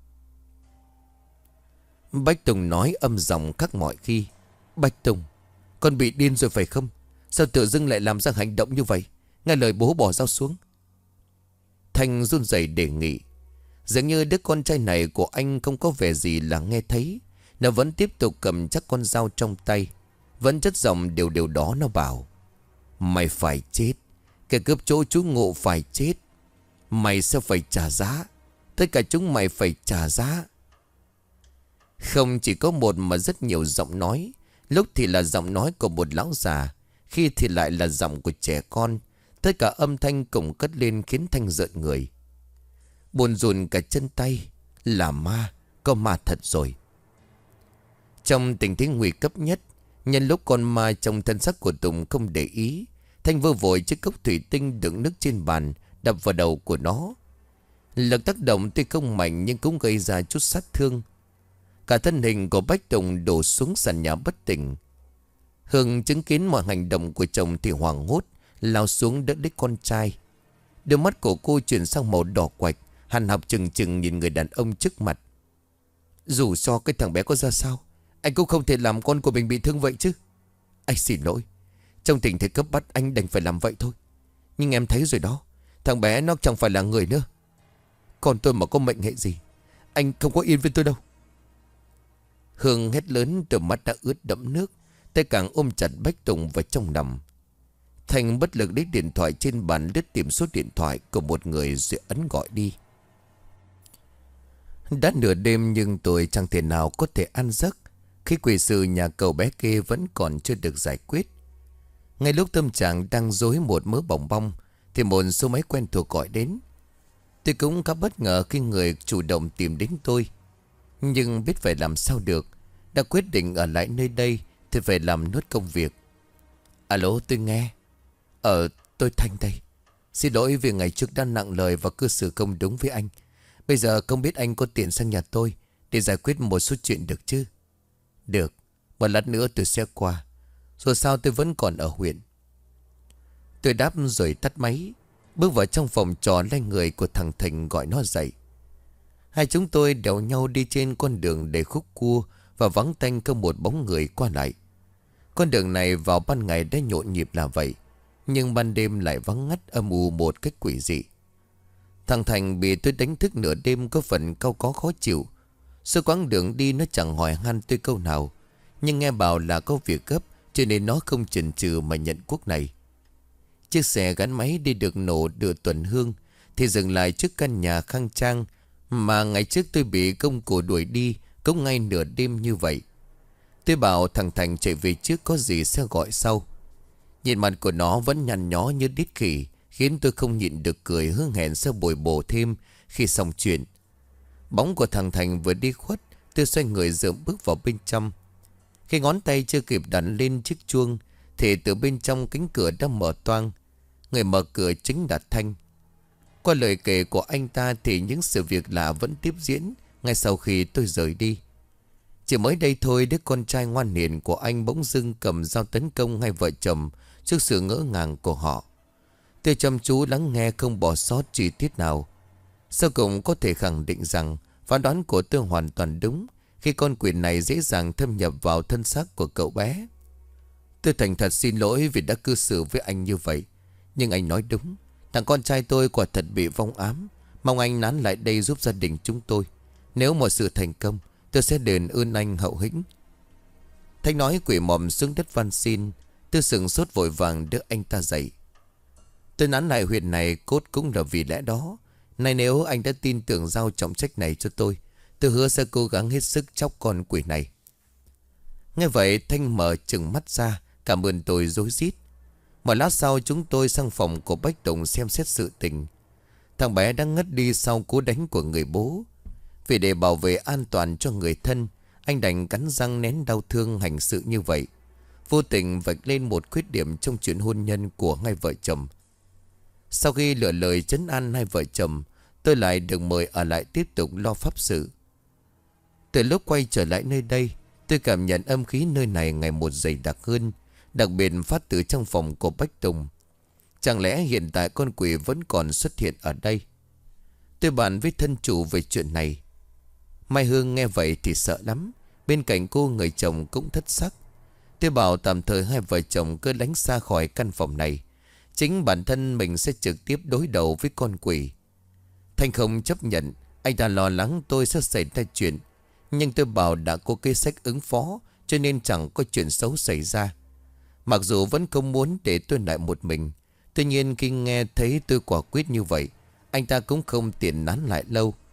Bách Tùng nói âm giọng khác mọi khi. Bách Tùng, con bị điên rồi phải không? Sao tự dưng lại làm ra hành động như vậy? Nghe lời bố bỏ dao xuống. Thanh run rẩy đề nghị. Dường như đứa con trai này của anh không có vẻ gì là nghe thấy. Nó vẫn tiếp tục cầm chắc con dao trong tay. Vẫn chất giọng đều đều đó nó bảo. Mày phải chết. Kẻ cướp chỗ trú ngụ phải chết. Mày sẽ phải trả giá. Tất cả chúng mày phải trả giá. Không chỉ có một mà rất nhiều giọng nói. Lúc thì là giọng nói của một lão già, khi thì lại là giọng của trẻ con. Tất cả âm thanh cùng cất lên khiến Thanh rợn người, buồn rùn cả chân tay. Là ma, có ma thật rồi. Trong tình thế nguy cấp nhất, nhân lúc con ma trong thân xác của Tùng không để ý, Thanh vơ vội chiếc cốc thủy tinh đựng nước trên bàn, đập vào đầu của nó. Lực tác động tuy không mạnh nhưng cũng gây ra chút sát thương. Cả thân hình của Bách Tùng đổ xuống sàn nhà bất tỉnh. Hương chứng kiến mọi hành động của chồng thì hoảng hốt, lao xuống đỡ lấy con trai. Đôi mắt của cô chuyển sang màu đỏ quạch, hằn học chừng chừng nhìn người đàn ông trước mặt. Dù cho cái thằng bé có ra sao, anh cũng không thể làm con của mình bị thương vậy chứ. Anh xin lỗi, trong tình thế cấp bách anh đành phải làm vậy thôi. Nhưng em thấy rồi đó, thằng bé nó chẳng phải là người nữa. Còn tôi mà có mệnh hệ gì, anh không có yên với tôi đâu. Hương hét lớn, từ mắt đã ướt đẫm nước, tay càng ôm chặt Bách Tùng vào trong nằm. Thành bất lực lấy điện thoại trên bàn lướt tìm số điện thoại của một người rồi ấn gọi đi. Đã nửa đêm nhưng tôi chẳng thể nào có thể ăn giấc khi quỷ sự nhà cậu bé kia vẫn còn chưa được giải quyết. Ngay lúc tâm trạng đang rối một mớ bòng bong thì một số máy quen thuộc gọi đến. Tôi cũng khá bất ngờ khi người chủ động tìm đến tôi, nhưng biết phải làm sao được. Đã quyết định ở lại nơi đây thì phải làm nốt công việc. Alo, tôi nghe. Ờ, tôi Thanh đây. Xin lỗi vì ngày trước đã nặng lời và cư xử không đúng với anh. Bây giờ không biết anh có tiền sang nhà tôi để giải quyết một số chuyện được chứ? Được, một lát nữa tôi sẽ qua. Rồi sao tôi vẫn còn ở huyện. Tôi đáp rồi tắt máy, bước vào trong phòng trò lấy người của thằng Thành gọi nó dậy. Hai chúng tôi đèo nhau đi trên con đường đầy khúc cua và vắng tanh không một bóng người qua lại. Con đường này vào ban ngày đã nhộn nhịp là vậy, nhưng ban đêm lại vắng ngắt âm u một cách quỷ dị. Thằng Thành bị tôi đánh thức nửa đêm có phần cau có khó chịu. Suốt quãng đường đi nó chẳng hỏi han tôi câu nào, nhưng nghe bảo là có việc gấp cho nên nó không chần chừ mà nhận cuốc này. Chiếc xe gắn máy đi được nổ đưa tuần hương thì dừng lại trước căn nhà khang trang mà ngày trước tôi bị công cụ đuổi đi cũng ngay nửa đêm như vậy. Tôi bảo thằng Thành chạy về trước, có gì sẽ gọi sau. Nhìn mặt của nó vẫn nhăn nhó như đít khỉ, khiến tôi không nhịn được cười, hứa hẹn sẽ bồi bổ thêm khi xong chuyện. Bóng của thằng Thành vừa đi khuất, tôi xoay người dợm bước vào bên trong. Khi ngón tay chưa kịp đặt lên chiếc chuông thì từ bên trong cánh cửa đã mở toang. Người mở cửa chính là Thanh. Qua lời kể của anh ta thì những sự việc lạ vẫn tiếp diễn ngay sau khi tôi rời đi. Chỉ mới đây thôi, đứa con trai ngoan hiền của anh bỗng dưng cầm dao tấn công hai vợ chồng trước sự ngỡ ngàng của họ. Tôi chăm chú lắng nghe không bỏ sót chi tiết nào. Sau cùng có thể khẳng định rằng phán đoán của tôi hoàn toàn đúng khi con quỷ này dễ dàng thâm nhập vào thân xác của cậu bé. Tôi thành thật xin lỗi vì đã cư xử với anh như vậy. Nhưng anh nói đúng, thằng con trai tôi quả thật bị vong ám. Mong anh nán lại đây giúp gia đình chúng tôi. Nếu mọi sự thành công, tôi sẽ đền ơn anh hậu hĩnh. Thanh nói quỷ mòm xuống đất van xin. Tôi sừng sốt vội vàng đỡ anh ta dậy. Tôi nán lại huyện này cốt cũng là vì lẽ đó. Này, nếu anh đã tin tưởng giao trọng trách này cho tôi, tôi hứa sẽ cố gắng hết sức chóc con quỷ này. Nghe vậy Thanh mở trừng mắt ra, cảm ơn tôi rối rít. Một lát sau chúng tôi sang phòng của Bách Tùng xem xét sự tình. Thằng bé đang ngất đi sau cú đánh của người bố. Vì để bảo vệ an toàn cho người thân, anh đành cắn răng nén đau thương hành sự như vậy, vô tình vạch lên một khuyết điểm trong chuyện hôn nhân của hai vợ chồng. Sau khi lựa lời trấn an hai vợ chồng, tôi lại được mời ở lại tiếp tục lo pháp sự. Từ lúc quay trở lại nơi đây, tôi cảm nhận âm khí nơi này ngày một dày đặc hơn, đặc biệt phát từ trong phòng của Bách Tùng. Chẳng lẽ hiện tại con quỷ vẫn còn xuất hiện ở đây? Tôi bàn với thân chủ về chuyện này. Mai Hương nghe vậy thì sợ lắm. Bên cạnh cô người chồng cũng thất sắc. Tôi bảo tạm thời hai vợ chồng cứ lánh xa khỏi căn phòng này. Chính bản thân mình sẽ trực tiếp đối đầu với con quỷ. Thanh không chấp nhận. Anh ta lo lắng tôi sẽ xảy ra chuyện. Nhưng tôi bảo đã có kế sách ứng phó, cho nên chẳng có chuyện xấu xảy ra. Mặc dù vẫn không muốn để tôi lại một mình. Tuy nhiên khi nghe thấy tôi quả quyết như vậy, anh ta cũng không tiện nán lại lâu.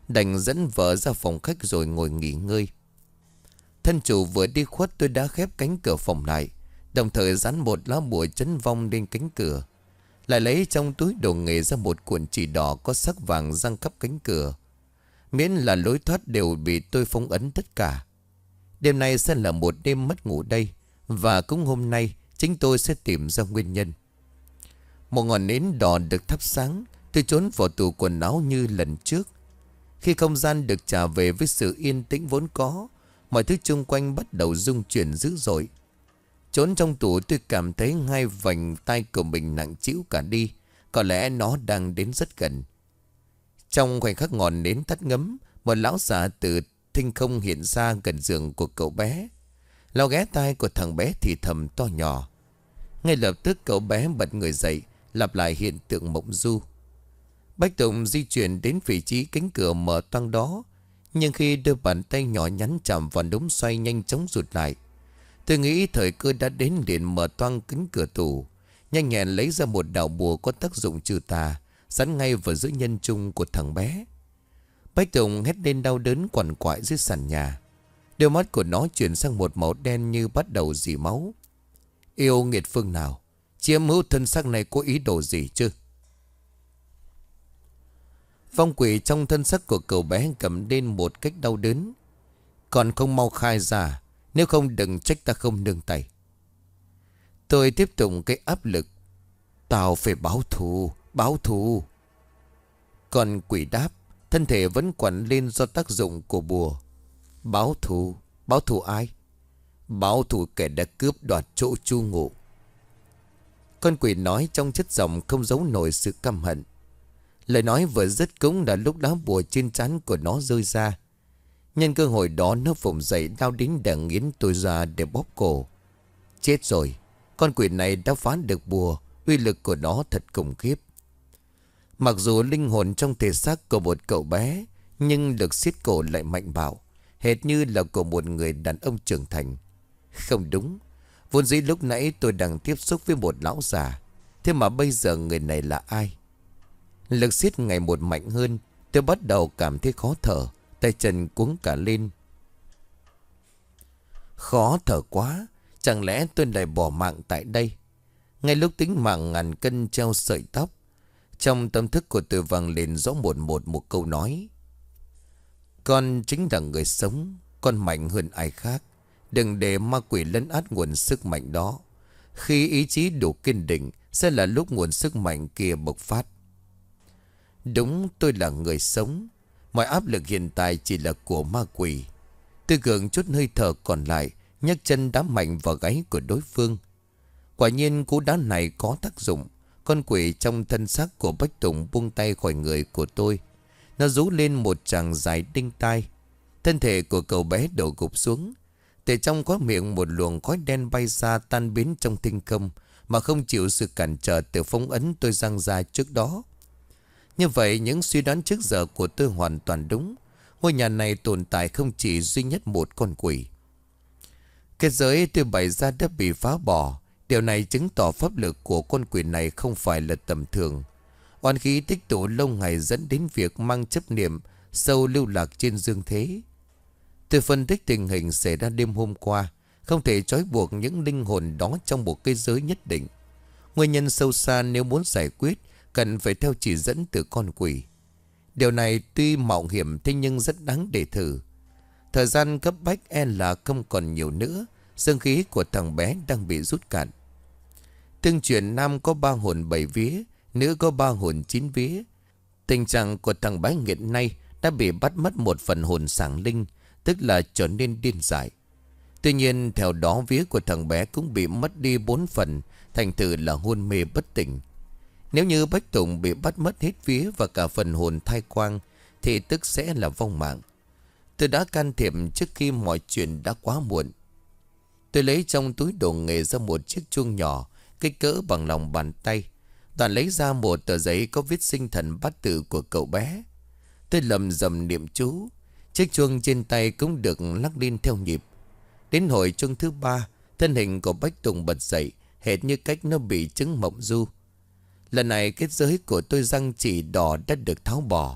Đành dẫn vợ ra phòng khách rồi ngồi nghỉ ngơi. Thân chủ vừa đi khuất, tôi đã khép cánh cửa phòng lại, đồng thời dán một lá bùa trấn vong lên cánh cửa. Lại lấy trong túi đồ nghề ra một cuộn chỉ đỏ có sắc vàng răng khắp cánh cửa. Miễn là lối thoát đều bị tôi phong ấn tất cả. Đêm nay sẽ là một đêm mất ngủ đây. Và cũng hôm nay chính tôi sẽ tìm ra nguyên nhân. Một ngọn nến đỏ được thắp sáng. Tôi trốn vào tủ quần áo như lần trước. Khi không gian được trả về với sự yên tĩnh vốn có, mọi thứ xung quanh bắt đầu rung chuyển dữ dội. Trốn trong tủ tôi cảm thấy hai vành tay của mình nặng trĩu cả đi. Có lẽ nó đang đến rất gần. Trong khoảnh khắc ngọn nến tắt ngấm, một lão già từ thinh không hiện ra gần giường của cậu bé. Lão ghé tai của thằng bé thì thầm to nhỏ. Ngay lập tức cậu bé bật người dậy, lặp lại hiện tượng mộng du. Bách Tùng di chuyển đến vị trí cánh cửa mở toang đó. Nhưng khi đưa bàn tay nhỏ nhắn chạm vào đống xoay, nhanh chóng rụt lại. Tôi nghĩ thời cơ đã đến, liền mở toang cánh cửa tủ, nhanh nhẹn lấy ra một đạo bùa có tác dụng trừ tà, sẵn ngay vào giữa nhân trung của thằng bé. Bách Tùng hét lên đau đớn quằn quại dưới sàn nhà. Đôi mắt của nó chuyển sang một màu đen như bắt đầu rỉ máu. Yêu nghiệt phương nào, chiếm hữu thân xác này có ý đồ gì chứ? Vong quỷ trong thân xác của cậu bé cầm lên một cách đau đớn. Còn không mau khai ra, nếu không đừng trách ta không nương tay. Tôi tiếp tục cái áp lực. Tao phải báo thù, báo thù. Còn quỷ đáp, thân thể vẫn quằn lên do tác dụng của bùa. Báo thù, báo thù ai? Báo thù kẻ đã cướp đoạt chỗ chu ngụ. Con quỷ nói trong chất giọng không giấu nổi sự căm hận. Lời nói vừa dứt cũng là lúc lá bùa trên trán của nó rơi ra. Nhân cơ hội đó nó vùng dậy lao đến để nghiến tôi ra để bóp cổ. Chết rồi, con quỷ này đã phá được bùa, uy lực của nó thật khủng khiếp. Mặc dù linh hồn trong thể xác của một cậu bé, nhưng lực siết cổ lại mạnh bạo, hệt như là của một người đàn ông trưởng thành. Không đúng, vốn dĩ lúc nãy tôi đang tiếp xúc với một lão già, thế mà bây giờ người này là ai? Lực siết ngày một mạnh hơn, tôi bắt đầu cảm thấy khó thở, tay chân cuống cả lên. Khó thở quá, chẳng lẽ tôi lại bỏ mạng tại đây? Ngay lúc tính mạng ngàn cân treo sợi tóc, trong tâm thức của tôi vang lên rõ một một một câu nói. Con chính là người sống, con mạnh hơn ai khác. Đừng để ma quỷ lấn át nguồn sức mạnh đó. Khi ý chí đủ kiên định, sẽ là lúc nguồn sức mạnh kia bộc phát. Đúng, tôi là người sống. Mọi áp lực hiện tại chỉ là của ma quỷ. Tôi gượng chút hơi thở còn lại, nhấc chân đá mạnh vào gáy của đối phương. Quả nhiên cú đá này có tác dụng. Con quỷ trong thân xác của Bách Tùng buông tay khỏi người của tôi. Nó rú lên một tràng dài đinh tai. Thân thể của cậu bé đổ gục xuống. Từ trong có miệng một luồng khói đen bay ra, tan biến trong thinh không, mà không chịu sự cản trở từ phong ấn tôi giăng ra trước đó. Như vậy những suy đoán trước giờ của tôi hoàn toàn đúng. Ngôi nhà này tồn tại không chỉ duy nhất một con quỷ. Cái giới tôi bày ra đã bị phá bỏ. Điều này chứng tỏ pháp lực của con quỷ này không phải là tầm thường. Oan khí tích tụ lâu ngày dẫn đến việc mang chấp niệm sâu lưu lạc trên dương thế. Tôi phân tích tình hình xảy ra đêm hôm qua, không thể trói buộc những linh hồn đó trong một cái giới nhất định. Nguyên nhân sâu xa nếu muốn giải quyết cần phải theo chỉ dẫn từ con quỷ. Điều này tuy mạo hiểm thế nhưng rất đáng để thử. Thời gian cấp bách e là không còn nhiều nữa. Dương khí của thằng bé đang bị rút cạn. Tương truyền nam có ba hồn bảy vía, nữ có ba hồn chín vía. Tình trạng của thằng bé hiện nay đã bị bắt mất một phần hồn sảng linh, tức là trở nên điên dại. Tuy nhiên theo đó vía của thằng bé cũng bị mất đi bốn phần, thành thử là hôn mê bất tỉnh. Nếu như Bách Tùng bị bắt mất hết vía và cả phần hồn thai quang, thì tức sẽ là vong mạng. Tôi đã can thiệp trước khi mọi chuyện đã quá muộn. Tôi lấy trong túi đồ nghề ra một chiếc chuông nhỏ, kích cỡ bằng lòng bàn tay. Toàn lấy ra một tờ giấy có viết sinh thần bát tự của cậu bé. Tôi lầm rầm niệm chú. Chiếc chuông trên tay cũng được lắc lên theo nhịp. Đến hồi chuông thứ ba, thân hình của Bách Tùng bật dậy, hệt như cách nó bị chứng mộng du. Lần này kết giới của tôi răng chỉ đỏ đã được tháo bỏ.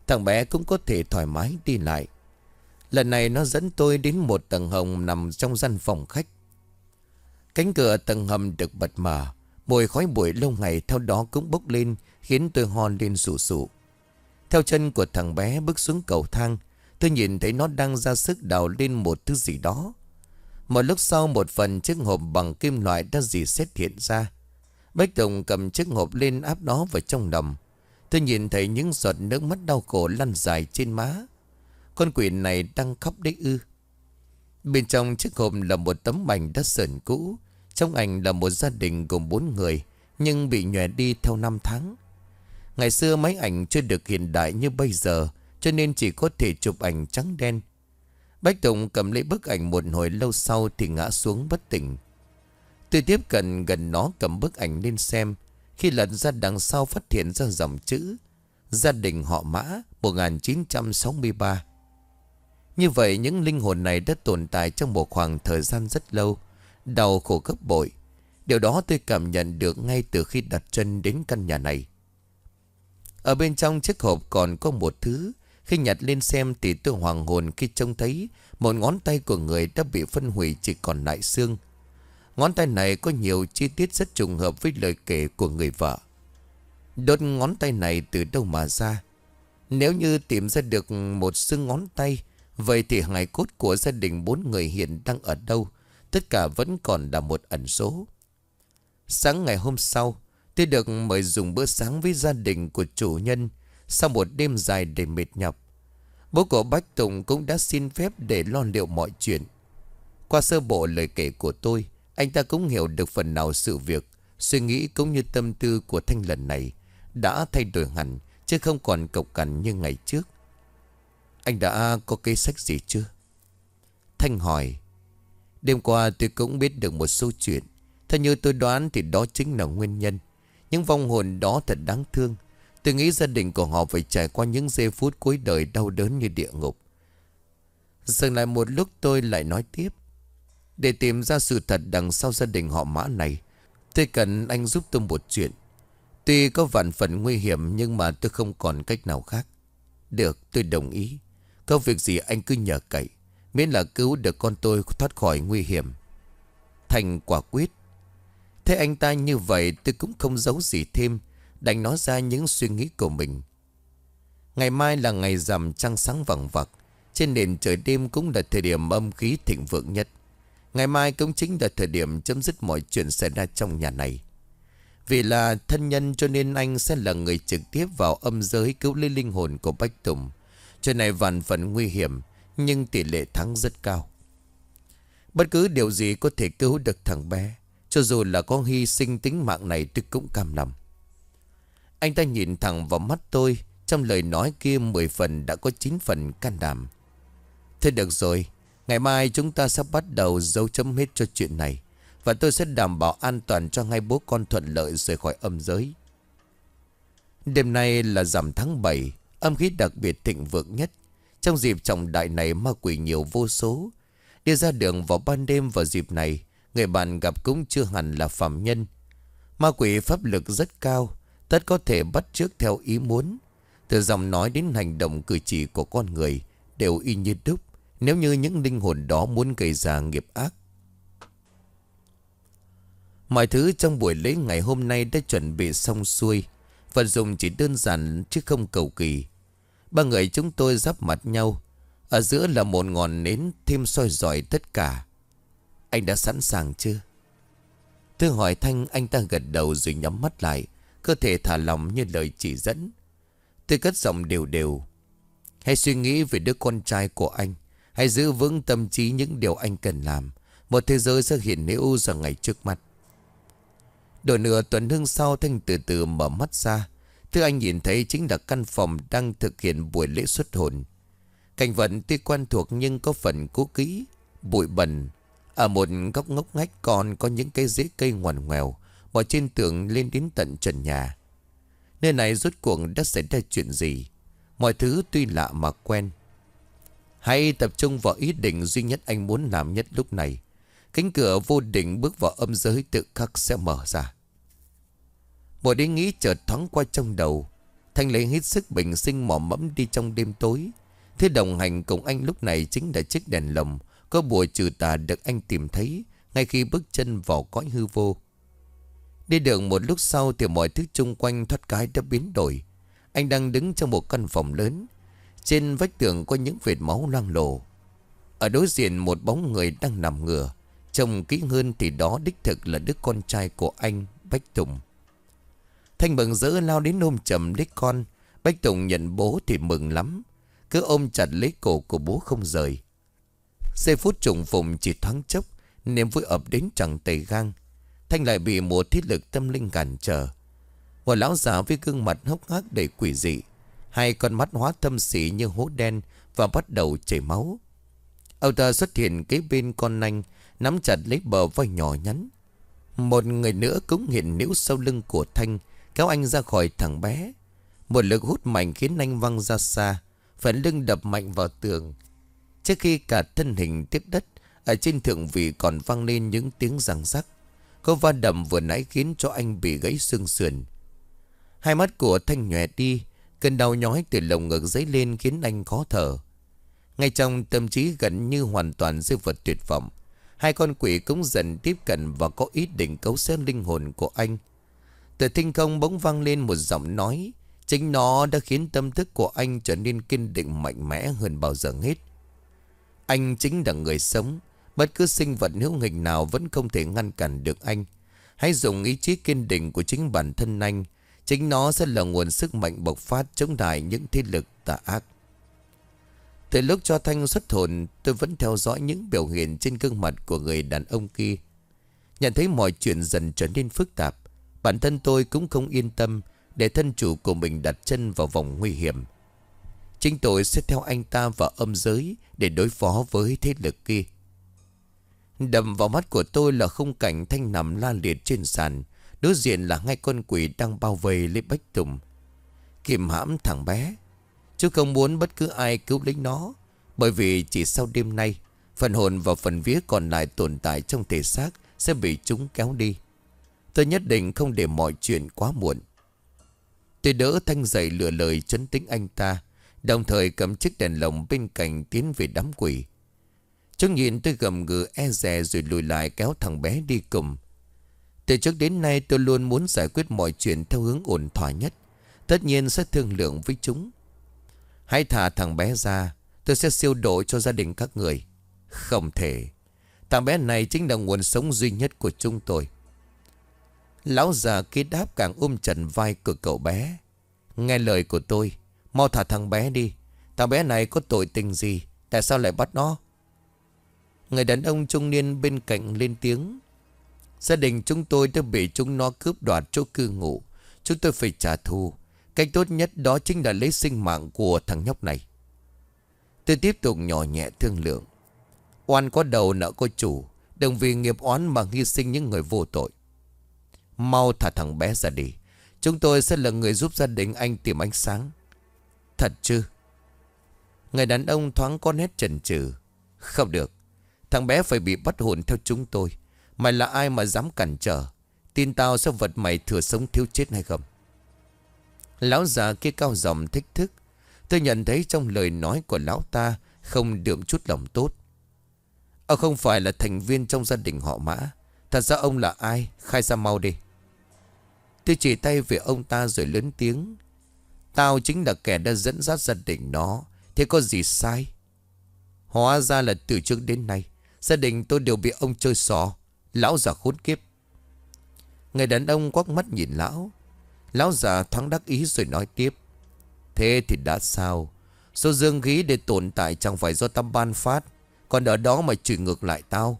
Thằng bé cũng có thể thoải mái đi lại. Lần này nó dẫn tôi đến một tầng hầm nằm trong gian phòng khách. Cánh cửa tầng hầm được bật mở. Mùi khói bụi lâu ngày theo đó cũng bốc lên, khiến tôi ho lên sù sụ. Theo chân của thằng bé bước xuống cầu thang, tôi nhìn thấy nó đang ra sức đào lên một thứ gì đó. Một lúc sau, một phần chiếc hộp bằng kim loại đã rỉ sét hiện ra. Bách Tùng cầm chiếc hộp lên áp nó vào trong đầm. Tôi nhìn thấy những giọt nước mắt đau khổ lăn dài trên má. Con quỷ này đang khóc đấy ư? Bên trong chiếc hộp là một tấm ảnh đã sờn cũ. Trong ảnh là một gia đình gồm bốn người, nhưng bị nhòe đi theo năm tháng. Ngày xưa máy ảnh chưa được hiện đại như bây giờ, cho nên chỉ có thể chụp ảnh trắng đen. Bách Tùng cầm lấy bức ảnh một hồi lâu sau thì ngã xuống bất tỉnh. Tôi tiếp cận gần nó cầm bức ảnh lên xem. Khi lật ra đằng sau phát hiện ra dòng chữ gia đình họ Mã một nghìn chín trăm sáu mươi ba. Như vậy những linh hồn này đã tồn tại trong một khoảng thời gian rất lâu, đau khổ gấp bội. Điều đó tôi cảm nhận được ngay từ khi đặt chân đến căn nhà này. Ở bên trong chiếc hộp còn có một thứ. Khi nhặt lên xem thì tôi hoàng hồn khi trông thấy một ngón tay của người đã bị phân hủy, chỉ còn lại xương. Ngón tay này có nhiều chi tiết rất trùng hợp với lời kể của người vợ. Đốt ngón tay này từ đâu mà ra? Nếu như tìm ra được một xương ngón tay, vậy thì hài cốt của gia đình bốn người hiện đang ở đâu? Tất cả vẫn còn là một ẩn số. Sáng ngày hôm sau, tôi được mời dùng bữa sáng với gia đình của chủ nhân. Sau một đêm dài đầy mệt nhọc, bố của Bách Tùng cũng đã xin phép để lo liệu mọi chuyện. Qua sơ bộ lời kể của tôi, anh ta cũng hiểu được phần nào sự việc. Suy nghĩ cũng như tâm tư của Thanh lần này đã thay đổi hẳn, chứ không còn cộc cằn như ngày trước. Anh đã có kế sách gì chưa? Thanh hỏi. Đêm qua tôi cũng biết được một số chuyện. Theo như tôi đoán thì đó chính là nguyên nhân. Những vong hồn đó thật đáng thương. Tôi nghĩ gia đình của họ phải trải qua những giây phút cuối đời đau đớn như địa ngục. Dừng lại một lúc tôi lại nói tiếp. Để tìm ra sự thật đằng sau gia đình họ Mã này, tôi cần anh giúp tôi một chuyện. Tuy có vạn phần nguy hiểm nhưng mà tôi không còn cách nào khác. Được, tôi đồng ý. Có việc gì anh cứ nhờ cậy, miễn là cứu được con tôi thoát khỏi nguy hiểm. Thành quả quyết. Thế anh ta như vậy tôi cũng không giấu gì thêm, đành nói ra những suy nghĩ của mình. Ngày mai là ngày rằm trăng sáng vằng vặc. Trên nền trời đêm cũng là thời điểm âm khí thịnh vượng nhất. Ngày mai cũng chính là thời điểm chấm dứt mọi chuyện xảy ra trong nhà này. Vì là thân nhân cho nên anh sẽ là người trực tiếp vào âm giới cứu lấy linh hồn của Bách Tùng. Chuyện này vạn phần nguy hiểm, nhưng tỷ lệ thắng rất cao. Bất cứ điều gì có thể cứu được thằng bé, cho dù là có hy sinh tính mạng này tôi cũng cam lòng. Anh ta nhìn thẳng vào mắt tôi. Trong lời nói kia mười phần đã có chín phần can đảm. Thế được rồi, ngày mai chúng ta sẽ bắt đầu dấu chấm hết cho chuyện này. Và tôi sẽ đảm bảo an toàn cho hai bố con thuận lợi rời khỏi âm giới. Đêm nay là rằm tháng bảy, âm khí đặc biệt thịnh vượng nhất. Trong dịp trọng đại này ma quỷ nhiều vô số. Đi ra đường vào ban đêm vào dịp này, người bạn gặp cũng chưa hẳn là phàm nhân. Ma quỷ pháp lực rất cao, tất có thể bắt chước theo ý muốn. Từ giọng nói đến hành động cử chỉ của con người đều y như đúc, nếu như những linh hồn đó muốn gây ra nghiệp ác. Mọi thứ trong buổi lễ ngày hôm nay đã chuẩn bị xong xuôi. Vật dụng chỉ đơn giản chứ không cầu kỳ. Ba người chúng tôi giáp mặt nhau. Ở giữa là một ngọn nến thêm soi rọi tất cả. Anh đã sẵn sàng chưa? Tôi hỏi Thanh, anh ta gật đầu rồi nhắm mắt lại, cơ thể thả lỏng như lời chỉ dẫn. Tôi cất giọng đều đều. Hãy suy nghĩ về đứa con trai của anh. Hãy giữ vững tâm trí những điều anh cần làm. Một thế giới sẽ hiện hữu ra ngày trước mắt. Đổ nửa tuần hương sau, Thanh từ từ mở mắt ra. Thứ anh nhìn thấy chính là căn phòng đang thực hiện buổi lễ xuất hồn. Cảnh vật tuy quen thuộc nhưng có phần cũ kỹ, bụi bẩn. Ở một góc ngóc ngách còn có những cây rễ cây ngoằn ngoèo bò trên tường lên đến tận trần nhà. Nơi này rốt cuộc đã xảy ra chuyện gì? Mọi thứ tuy lạ mà quen. Hãy tập trung vào ý định duy nhất anh muốn làm nhất lúc này. Cánh cửa vô định bước vào âm giới tự khắc sẽ mở ra. Một ý nghĩ chợt thoáng qua trong đầu. Thanh lấy hết sức bình sinh mò mẫm đi trong đêm tối. Thế đồng hành cùng anh lúc này chính là chiếc đèn lồng có bùa trừ tà được anh tìm thấy ngay khi bước chân vào cõi hư vô. Đi được một lúc sau thì mọi thứ chung quanh thoát cái đã biến đổi. Anh đang đứng trong một căn phòng lớn. Trên vách tường có những vệt máu loang lổ. Ở đối diện một bóng người đang nằm ngửa. Trông kỹ hơn thì đó đích thực là đứa con trai của anh, Bách Tùng. Thanh mừng rỡ lao đến ôm chầm lấy con. Bách Tùng nhận bố thì mừng lắm, cứ ôm chặt lấy cổ của bố không rời. Giây phút trùng phùng chỉ thoáng chốc, niềm vui ập đến chẳng tầy gang. Thanh lại bị một thiết lực tâm linh cản trở. Một lão già với gương mặt hốc hác đầy quỷ dị, hai con mắt hóa thâm sỉ như hố đen và bắt đầu chảy máu. Ông ta xuất hiện kế bên con nanh, nắm chặt lấy bờ vai nhỏ nhắn. Một người nữa cũng hiện níu sau lưng của Thanh, kéo anh ra khỏi thằng bé. Một lực hút mạnh khiến anh văng ra xa, phần lưng đập mạnh vào tường. Trước khi cả thân hình tiếp đất, ở trên thượng vị còn vang lên những tiếng răng rắc. Có va đầm vừa nãy khiến cho anh bị gãy xương sườn. Hai mắt của Thanh nhòe đi, cơn đau nhói từ lồng ngực dấy lên khiến anh khó thở. Ngay trong tâm trí gần như hoàn toàn rơi vào tuyệt vọng, hai con quỷ cũng dần tiếp cận và có ý định cấu xé linh hồn của anh. Từ thinh không bỗng vang lên một giọng nói. Chính nó đã khiến tâm thức của anh trở nên kiên định mạnh mẽ hơn bao giờ hết. Anh chính là người sống. Bất cứ sinh vật hữu hình nào vẫn không thể ngăn cản được anh. Hãy dùng ý chí kiên định của chính bản thân anh. Chính nó sẽ là nguồn sức mạnh bộc phát chống lại những thế lực tà ác. Từ lúc cho Thanh xuất hồn, tôi vẫn theo dõi những biểu hiện trên gương mặt của người đàn ông kia. Nhận thấy mọi chuyện dần trở nên phức tạp, bản thân tôi cũng không yên tâm để thân chủ của mình đặt chân vào vòng nguy hiểm. Chính tôi sẽ theo anh ta vào âm giới để đối phó với thế lực kia. Đập vào mắt của tôi là khung cảnh Thanh nằm la liệt trên sàn. Đối diện là hai con quỷ đang bao vây lấy Bách Tùng, kìm hãm thằng bé. Chứ không muốn bất cứ ai cứu lấy nó, bởi vì chỉ sau đêm nay, phần hồn và phần vía còn lại tồn tại trong thể xác sẽ bị chúng kéo đi. Tôi nhất định không để mọi chuyện quá muộn. Tôi đỡ Thanh dậy lựa lời trấn tĩnh anh ta, đồng thời cầm chiếc đèn lồng bên cạnh tiến về đám quỷ. Chúng nhìn tôi gầm gừ e dè rồi lùi lại kéo thằng bé đi cùng. Từ trước đến nay tôi luôn muốn giải quyết mọi chuyện theo hướng ổn thỏa nhất. Tất nhiên sẽ thương lượng với chúng. Hãy thả thằng bé ra, tôi sẽ siêu độ cho gia đình các người. Không thể. Thằng bé này chính là nguồn sống duy nhất của chúng tôi. Lão già kia đáp càng ôm chặt vai của cậu bé. Nghe lời của tôi, mau thả thằng bé đi. Thằng bé này có tội tình gì, tại sao lại bắt nó? Người đàn ông trung niên bên cạnh lên tiếng. Gia đình chúng tôi đã bị chúng nó cướp đoạt chỗ cư ngụ. Chúng tôi phải trả thù. Cách tốt nhất đó chính là lấy sinh mạng của thằng nhóc này. Tôi tiếp tục nhỏ nhẹ thương lượng. Oan có đầu nợ có chủ. Đừng vì nghiệp oán mà hy sinh những người vô tội. Mau thả thằng bé ra đi. Chúng tôi sẽ là người giúp gia đình anh tìm ánh sáng. Thật chứ? Người đàn ông thoáng có nét chần chừ. Không được. Thằng bé phải bị bắt hồn theo chúng tôi. Mày là ai mà dám cản trở? Tin tao sẽ vật mày thừa sống thiếu chết hay không? Lão già kia cao giọng thách thức. Tôi nhận thấy trong lời nói của lão ta không đượm chút lòng tốt. Ông không phải là thành viên trong gia đình họ Mã. Thật ra ông là ai? Khai ra mau đi. Tôi chỉ tay về ông ta rồi lớn tiếng. Tao chính là kẻ đã dẫn dắt gia đình nó. Thế có gì sai? Hóa ra là từ trước đến nay gia đình tôi đều bị ông chơi xỏ. Lão già khốn kiếp. Người đàn ông quắc mắt nhìn lão. Lão già thoáng đắc ý rồi nói tiếp. Thế thì đã sao? Số dương khí để tồn tại chẳng phải do ta ban phát. Còn ở đó mà chửi ngược lại tao.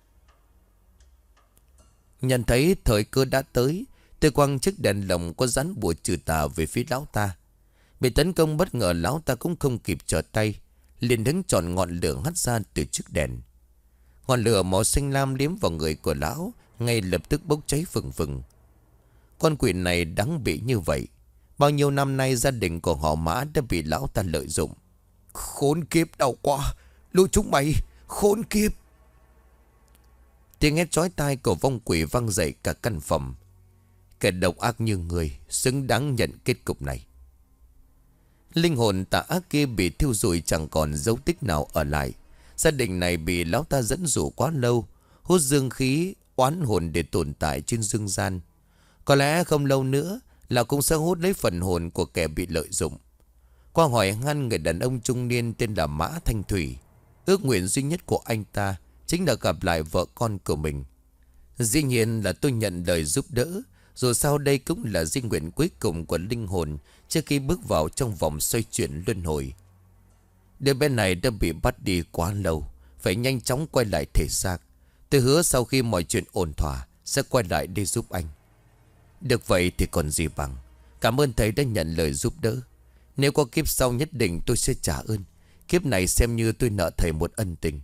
Nhận thấy thời cơ đã tới, tôi quăng chiếc đèn lồng có rắn bùa trừ tà về phía lão ta. Bị tấn công bất ngờ, lão ta cũng không kịp trở tay, liền đứng tròn ngọn lửa hắt ra từ chiếc đèn. Ngọn lửa màu xanh lam liếm vào người của lão, ngay lập tức bốc cháy phừng phừng. Con quỷ này đáng bị như vậy. Bao nhiêu năm nay gia đình của họ Mã đã bị lão ta lợi dụng. Khốn kiếp, đau quá. Lũ chúng mày, khốn kiếp. Tiếng hét chói tai của vong quỷ vang dậy cả căn phòng. Kẻ độc ác như người xứng đáng nhận kết cục này. Linh hồn tà ác kia bị thiêu rụi chẳng còn dấu tích nào ở lại. Gia đình này bị lão ta dẫn dụ quá lâu, hút dương khí oán hồn để tồn tại trên dương gian. Có lẽ không lâu nữa là cũng sẽ hút lấy phần hồn của kẻ bị lợi dụng. Qua hỏi han người đàn ông trung niên tên là Mã Thanh Thủy, ước nguyện duy nhất của anh ta chính là gặp lại vợ con của mình. Dĩ nhiên là tôi nhận lời giúp đỡ, dù sao đây cũng là di nguyện cuối cùng của linh hồn trước khi bước vào trong vòng xoay chuyển luân hồi. Đứa bé này đã bị bắt đi quá lâu, phải nhanh chóng quay lại thể xác. Tôi hứa sau khi mọi chuyện ổn thỏa sẽ quay lại để giúp anh. Được vậy thì còn gì bằng. Cảm ơn thầy đã nhận lời giúp đỡ. Nếu có kiếp sau nhất định tôi sẽ trả ơn. Kiếp này xem như tôi nợ thầy một ân tình.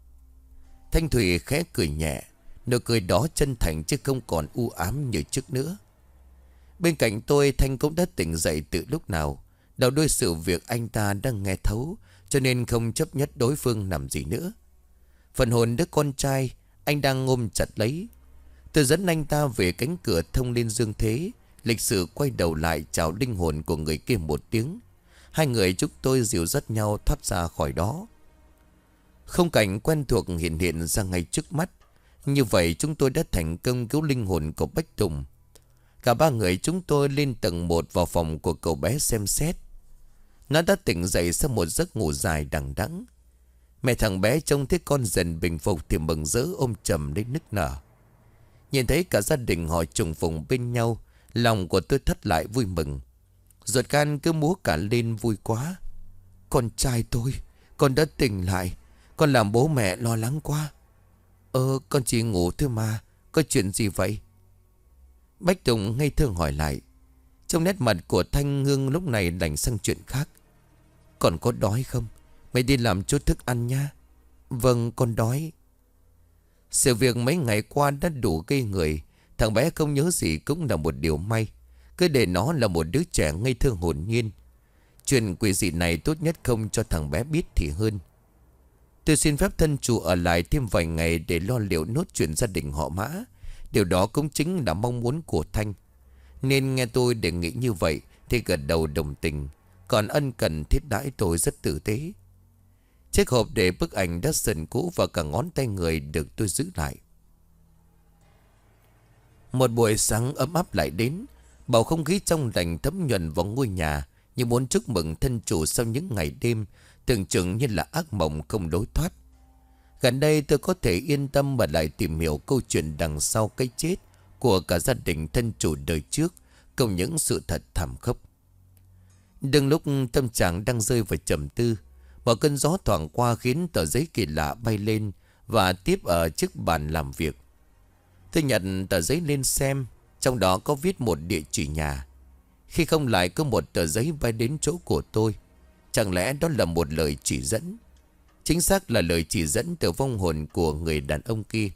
Thanh Thủy khẽ cười nhẹ, nụ cười đó chân thành chứ không còn u ám như trước nữa. Bên cạnh tôi, Thanh cũng đã tỉnh dậy từ lúc nào. Đầu đuôi sự việc anh ta đang nghe thấu, cho nên không chấp nhất đối phương làm gì nữa. Phần hồn đứa con trai anh đang ôm chặt lấy. Tôi dẫn anh ta về cánh cửa thông lên dương thế. Lịch sự quay đầu lại chào linh hồn của người kia một tiếng. Hai người chúng tôi dìu dắt nhau thoát ra khỏi đó. Không cảnh quen thuộc hiện hiện ra ngay trước mắt. Như vậy chúng tôi đã thành công cứu linh hồn của Bách Tùng. Cả ba người chúng tôi lên tầng một vào phòng của cậu bé xem xét. Nó đã tỉnh dậy sau một giấc ngủ dài đằng đẵng. Mẹ thằng bé trông thấy con dần bình phục thì mừng rỡ ôm chầm đến nức nở. Nhìn thấy cả gia đình họ trùng phùng bên nhau, lòng của tôi thắt lại vui mừng. Ruột gan cứ múa cả lên vui quá. Con trai tôi, con đã tỉnh lại. Con làm bố mẹ lo lắng quá. Ờ, con chỉ ngủ thôi mà. Có chuyện gì vậy? Bách Tùng ngây thơ hỏi lại. Trong nét mặt của Thanh Hương lúc này lành sang chuyện khác. Còn có đói không? Mày đi làm chút thức ăn nha. Vâng, con đói. Sự việc mấy ngày qua đã đủ gây người. Thằng bé không nhớ gì cũng là một điều may. Cứ để nó là một đứa trẻ ngây thơ hồn nhiên. Chuyện quỷ dị này tốt nhất không cho thằng bé biết thì hơn. Tôi xin phép thân chủ ở lại thêm vài ngày để lo liệu nốt chuyện gia đình họ Mã. Điều đó cũng chính là mong muốn của Thanh. Nên nghe tôi đề nghị như vậy thì gật đầu đồng tình. Còn ân cần thiết đãi tôi rất tử tế. Chiếc hộp để bức ảnh đã sần cũ và cả ngón tay người được tôi giữ lại. Một buổi sáng ấm áp lại đến. Bầu không khí trong lành thấm nhuần vào ngôi nhà, như muốn chúc mừng thân chủ sau những ngày đêm tưởng chừng như là ác mộng không lối thoát. Gần đây tôi có thể yên tâm mà lại tìm hiểu câu chuyện đằng sau cái chết của cả gia đình thân chủ đời trước, cùng những sự thật thảm khốc. Đừng lúc tâm trạng đang rơi vào trầm tư, một cơn gió thoảng qua khiến tờ giấy kỳ lạ bay lên và tiếp ở trước bàn làm việc. Tôi nhận tờ giấy lên xem, trong đó có viết một địa chỉ nhà. Khi không lại có một tờ giấy bay đến chỗ của tôi. Chẳng lẽ đó là một lời chỉ dẫn? Chính xác là lời chỉ dẫn từ vong hồn của người đàn ông kia.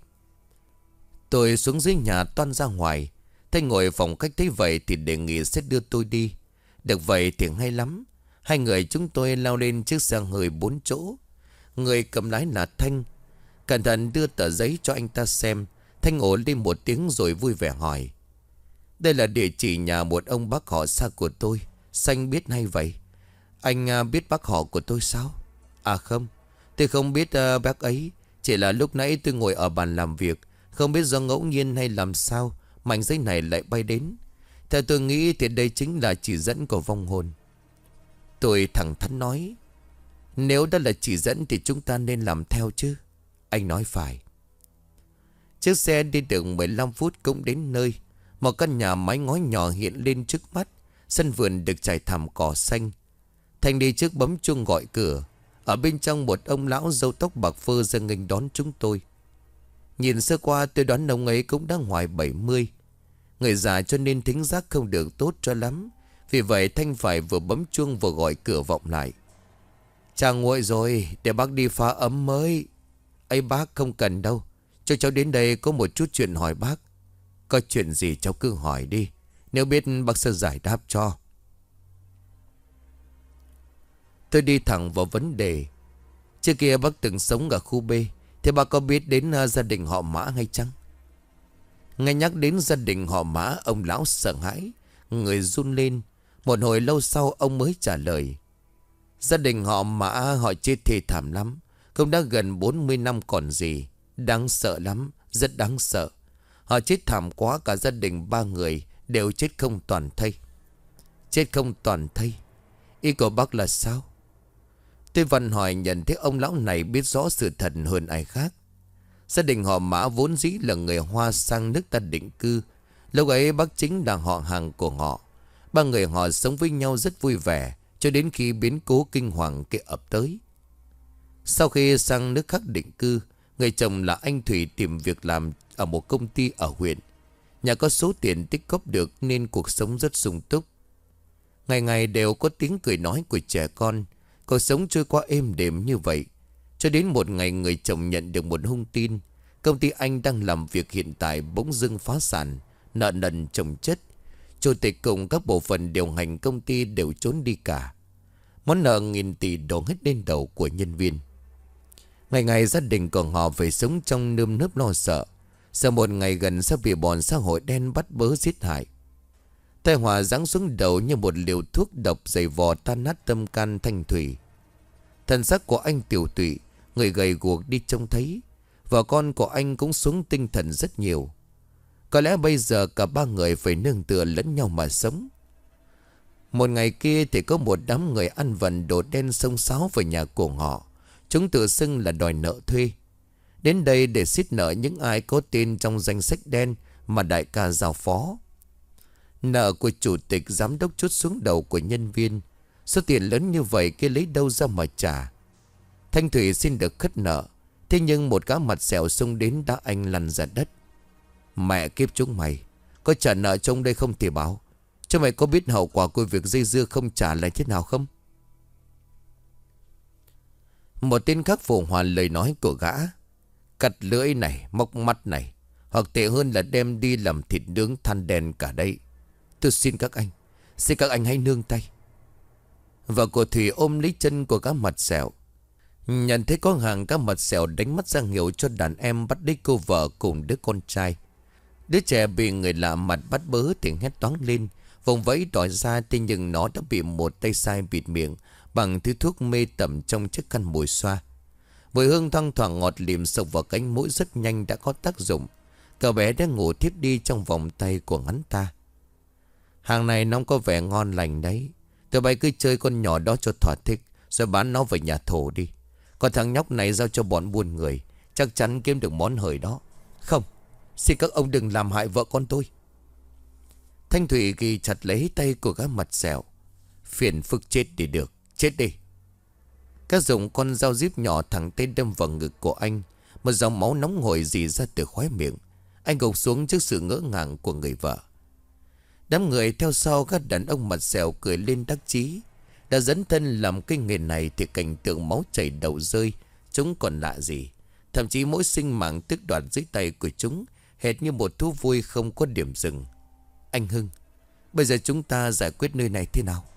Tôi xuống dưới nhà toan ra ngoài. Thanh ngồi phòng khách thấy vậy thì đề nghị sẽ đưa tôi đi. Được vậy thì hay lắm. Hai người chúng tôi lao lên chiếc xe hơi bốn chỗ. Người cầm lái là Thanh. Cẩn thận đưa tờ giấy cho anh ta xem. Thanh ồ lên một tiếng rồi vui vẻ hỏi. Đây là địa chỉ nhà một ông bác họ xa của tôi. Xanh biết hay vậy? Anh à, biết bác họ của tôi sao? À không, tôi không biết uh, bác ấy. Chỉ là lúc nãy tôi ngồi ở bàn làm việc, không biết do ngẫu nhiên hay làm sao mảnh giấy này lại bay đến. Theo tôi nghĩ thì đây chính là chỉ dẫn của vong hồn. Tôi thẳng thắn nói. Nếu đó là chỉ dẫn thì chúng ta nên làm theo chứ. Anh nói phải. Chiếc xe đi được mười lăm phút cũng đến nơi. Một căn nhà mái ngói nhỏ hiện lên trước mắt. Sân vườn được trải thảm cỏ xanh. Thành đi trước bấm chuông gọi cửa. Ở bên trong một ông lão râu tóc bạc phơ ra nghênh đón chúng tôi. Nhìn sơ qua tôi đoán ông ấy cũng đã ngoài bảy mươi. Người già cho nên thính giác không được tốt cho lắm. Vì vậy Thanh phải vừa bấm chuông vừa gọi cửa vọng lại. Chàng nguội rồi, để bác đi pha ấm mới. Ấy bác không cần đâu. Cho cháu đến đây có một chút chuyện hỏi bác. Có chuyện gì cháu cứ hỏi đi. Nếu biết bác sẽ giải đáp cho. Tôi đi thẳng vào vấn đề. Trước kia bác từng sống ở khu B. Thế bác có biết đến uh, gia đình họ Mã hay chăng? Nghe nhắc đến gia đình họ Mã, ông lão sợ hãi. Người run lên. Một hồi lâu sau ông mới trả lời. Gia đình họ Mã họ chết thê thảm lắm. Cũng đã gần bốn mươi năm còn gì. Đáng sợ lắm, rất đáng sợ. Họ chết thảm quá, cả gia đình ba người đều chết không toàn thây. Chết không toàn thây? Ý của bác là sao? Tôi Văn hỏi, nhận thấy ông lão này biết rõ sự thật hơn ai khác. Gia đình họ Mã vốn dĩ là người Hoa sang nước ta định cư. Lúc ấy bác chính là họ hàng của họ. Ba người họ sống với nhau rất vui vẻ, cho đến khi biến cố kinh hoàng kia ập tới. Sau khi sang nước khác định cư, người chồng là anh Thủy tìm việc làm ở một công ty ở huyện. Nhà có số tiền tích góp được nên cuộc sống rất sung túc. Ngày ngày đều có tiếng cười nói của trẻ con. Cuộc sống trôi qua êm đềm như vậy. Cho đến một ngày người chồng nhận được một thông tin. Công ty anh đang làm việc hiện tại bỗng dưng phá sản, nợ nần chồng chất. Chủ tịch cùng các bộ phận điều hành công ty đều trốn đi cả. Món nợ nghìn tỷ đổ hết lên đầu của nhân viên. Ngày ngày gia đình của họ phải sống trong nơm nớp lo sợ. Sau một ngày gần sẽ bị bọn xã hội đen bắt bớ giết hại. Tai họa giáng xuống đầu như một liều thuốc độc dày vò tan nát tâm can Thanh Thủy. Thần sắc của anh tiểu tụy, người gầy guộc đi trông thấy. Vợ con của anh cũng xuống tinh thần rất nhiều. Có lẽ bây giờ cả ba người phải nương tựa lẫn nhau mà sống. Một ngày kia thì có một đám người ăn vần đồ đen xông xáo về nhà của họ. Chúng tự xưng là đòi nợ thuê. Đến đây để xiết nợ những ai có tên trong danh sách đen mà đại ca giao phó. Nợ của chủ tịch giám đốc trút xuống đầu của nhân viên. Số tiền lớn như vậy kia lấy đâu ra mà trả. Thanh Thủy xin được khất nợ. Thế nhưng một gã mặt sẹo xông đến đá anh lăn ra đất. Mẹ kiếp chúng mày, có trả nợ trong đây không thì báo. Cho mày có biết hậu quả của việc dây dưa không trả lại thế nào không? Một tên khác phụ hòa lời nói của gã. Cắt lưỡi này, móc mắt này, hoặc tệ hơn là đem đi làm thịt nướng than đen cả đây. Tôi xin các anh, xin các anh hãy nương tay. Vợ của Thủy ôm lấy chân của gã mặt sẹo. Nhận thấy có hàng các mặt sẹo đánh mắt ra hiệu cho đàn em bắt lấy cô vợ cùng đứa con trai. Đứa trẻ bị người lạ mặt bắt bớ thì hét toáng lên, vùng vẫy đòi ra, thế nhưng nó đã bị một tay sai bịt miệng bằng thứ thuốc mê tẩm trong chiếc khăn mùi xoa. Mùi hương thoang thoảng ngọt lịm sộc vào cánh mũi rất nhanh đã có tác dụng. Cậu bé đã ngủ thiếp đi trong vòng tay của hắn ta. Hàng này nó có vẻ ngon lành đấy. Tụi bay cứ chơi con nhỏ đó cho thỏa thích, rồi bán nó về nhà thổ đi. Còn thằng nhóc này giao cho bọn buôn người, chắc chắn kiếm được món hời đó. Không, xin các ông đừng làm hại vợ con tôi. Thanh Thủy ghi chặt lấy tay của gã mặt sẹo. Phiền phức chết đi được, chết đi. Các dùng con dao díp nhỏ thẳng tên đâm vào ngực của anh. Một dòng máu nóng hổi rỉ ra từ khóe miệng. Anh gục xuống trước sự ngỡ ngàng của người vợ. Đám người theo sau các đàn ông mặt sẹo cười lên đắc chí. Đã dấn thân làm cái nghề này thì cảnh tượng máu chảy đầu rơi chúng còn lạ gì. Thậm chí mỗi sinh mạng tước đoạt dưới tay của chúng hệt như một thú vui không có điểm dừng. Anh Hưng, bây giờ chúng ta giải quyết nơi này thế nào?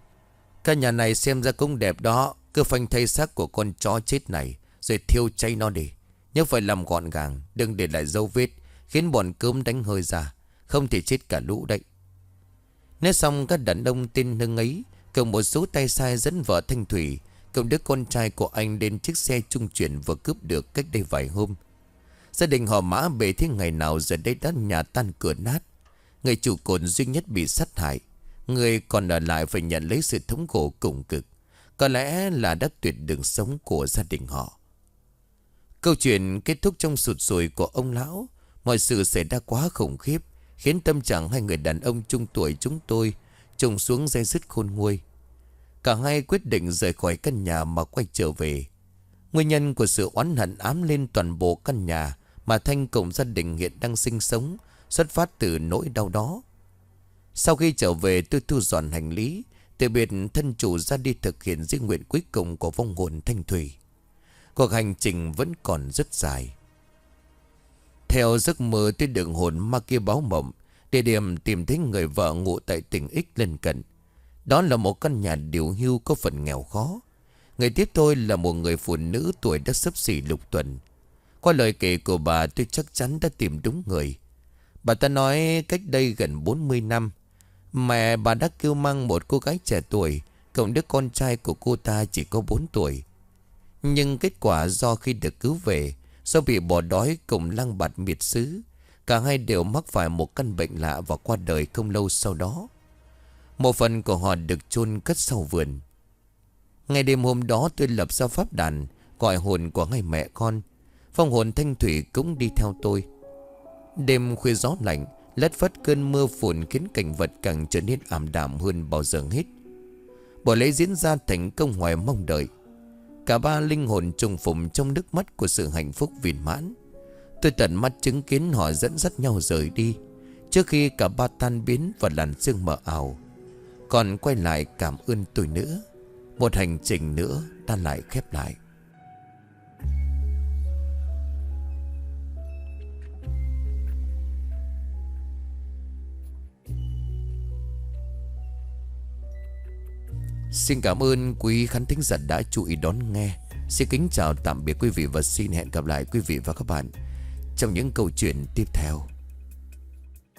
Căn nhà này xem ra cũng đẹp đó. Cứ phanh thây xác của con chó chết này rồi thiêu cháy nó đi. Nhớ phải làm gọn gàng, đừng để lại dấu vết khiến bọn cướm đánh hơi ra, không thể chết cả lũ đấy. Nói xong các đàn ông tên Hưng ấy cầm một số tay sai dẫn vợ Thanh Thủy cùng đứa con trai của anh đến chiếc xe trung chuyển vừa cướp được cách đây vài hôm. Gia đình họ Mã bề thế ngày nào giờ đây đã nhà tan cửa nát. Người chủ cồn duy nhất bị sát hại, người còn ở lại phải nhận lấy sự thống khổ cùng cực. Có lẽ là đã tuyệt đường sống của gia đình họ. Câu chuyện kết thúc trong sụt sùi của ông lão. Mọi sự xảy ra quá khủng khiếp, khiến tâm trạng hai người đàn ông trung tuổi chúng tôi trùng xuống dây dứt khôn nguôi. Cả hai quyết định rời khỏi căn nhà mà quay trở về. Nguyên nhân của sự oán hận ám lên toàn bộ căn nhà mà Thanh cùng gia đình hiện đang sinh sống xuất phát từ nỗi đau đó. Sau khi trở về, tôi thu dọn hành lý, từ biệt thân chủ ra đi thực hiện di nguyện cuối cùng của vong hồn Thanh Thủy. Cuộc hành trình vẫn còn rất dài. Theo giấc mơ, tôi được hồn ma kia báo mộng, địa điểm tìm thấy người vợ ngụ tại tỉnh X lân cận. Đó là một căn nhà điều hưu có phần nghèo khó. Người tiếp tôi là một người phụ nữ tuổi đã xấp xỉ lục tuần. Qua lời kể của bà, tôi chắc chắn đã tìm đúng người. Bà ta nói cách đây gần bốn mươi năm, Mẹ bà đã kêu mang một cô gái trẻ tuổi, cộng đứa con trai của cô ta chỉ có bốn tuổi. Nhưng kết quả do khi được cứu về, do bị bỏ đói cùng lang bạt miệt xứ, cả hai đều mắc phải một căn bệnh lạ và qua đời không lâu sau đó. Một phần của họ được chôn cất sau vườn. Ngày đêm hôm đó tôi lập ra pháp đàn, gọi hồn của hai mẹ con. Phong hồn Thanh Thủy cũng đi theo tôi. Đêm khuya gió lạnh, lất phất cơn mưa phùn khiến cảnh vật càng trở nên ảm đạm hơn bao giờ hết. Buổi lễ diễn ra thành công ngoài mong đợi. Cả ba linh hồn trùng phùng trong nước mắt của sự hạnh phúc viên mãn. Tôi tận mắt chứng kiến họ dẫn dắt nhau rời đi, trước khi cả ba tan biến vào làn sương mờ ảo. Còn quay lại cảm ơn tôi nữa. Một hành trình nữa đã lại khép lại. Xin cảm ơn quý khán thính giả đã chú ý đón nghe. Xin kính chào tạm biệt quý vị và xin hẹn gặp lại quý vị và các bạn trong những câu chuyện tiếp theo.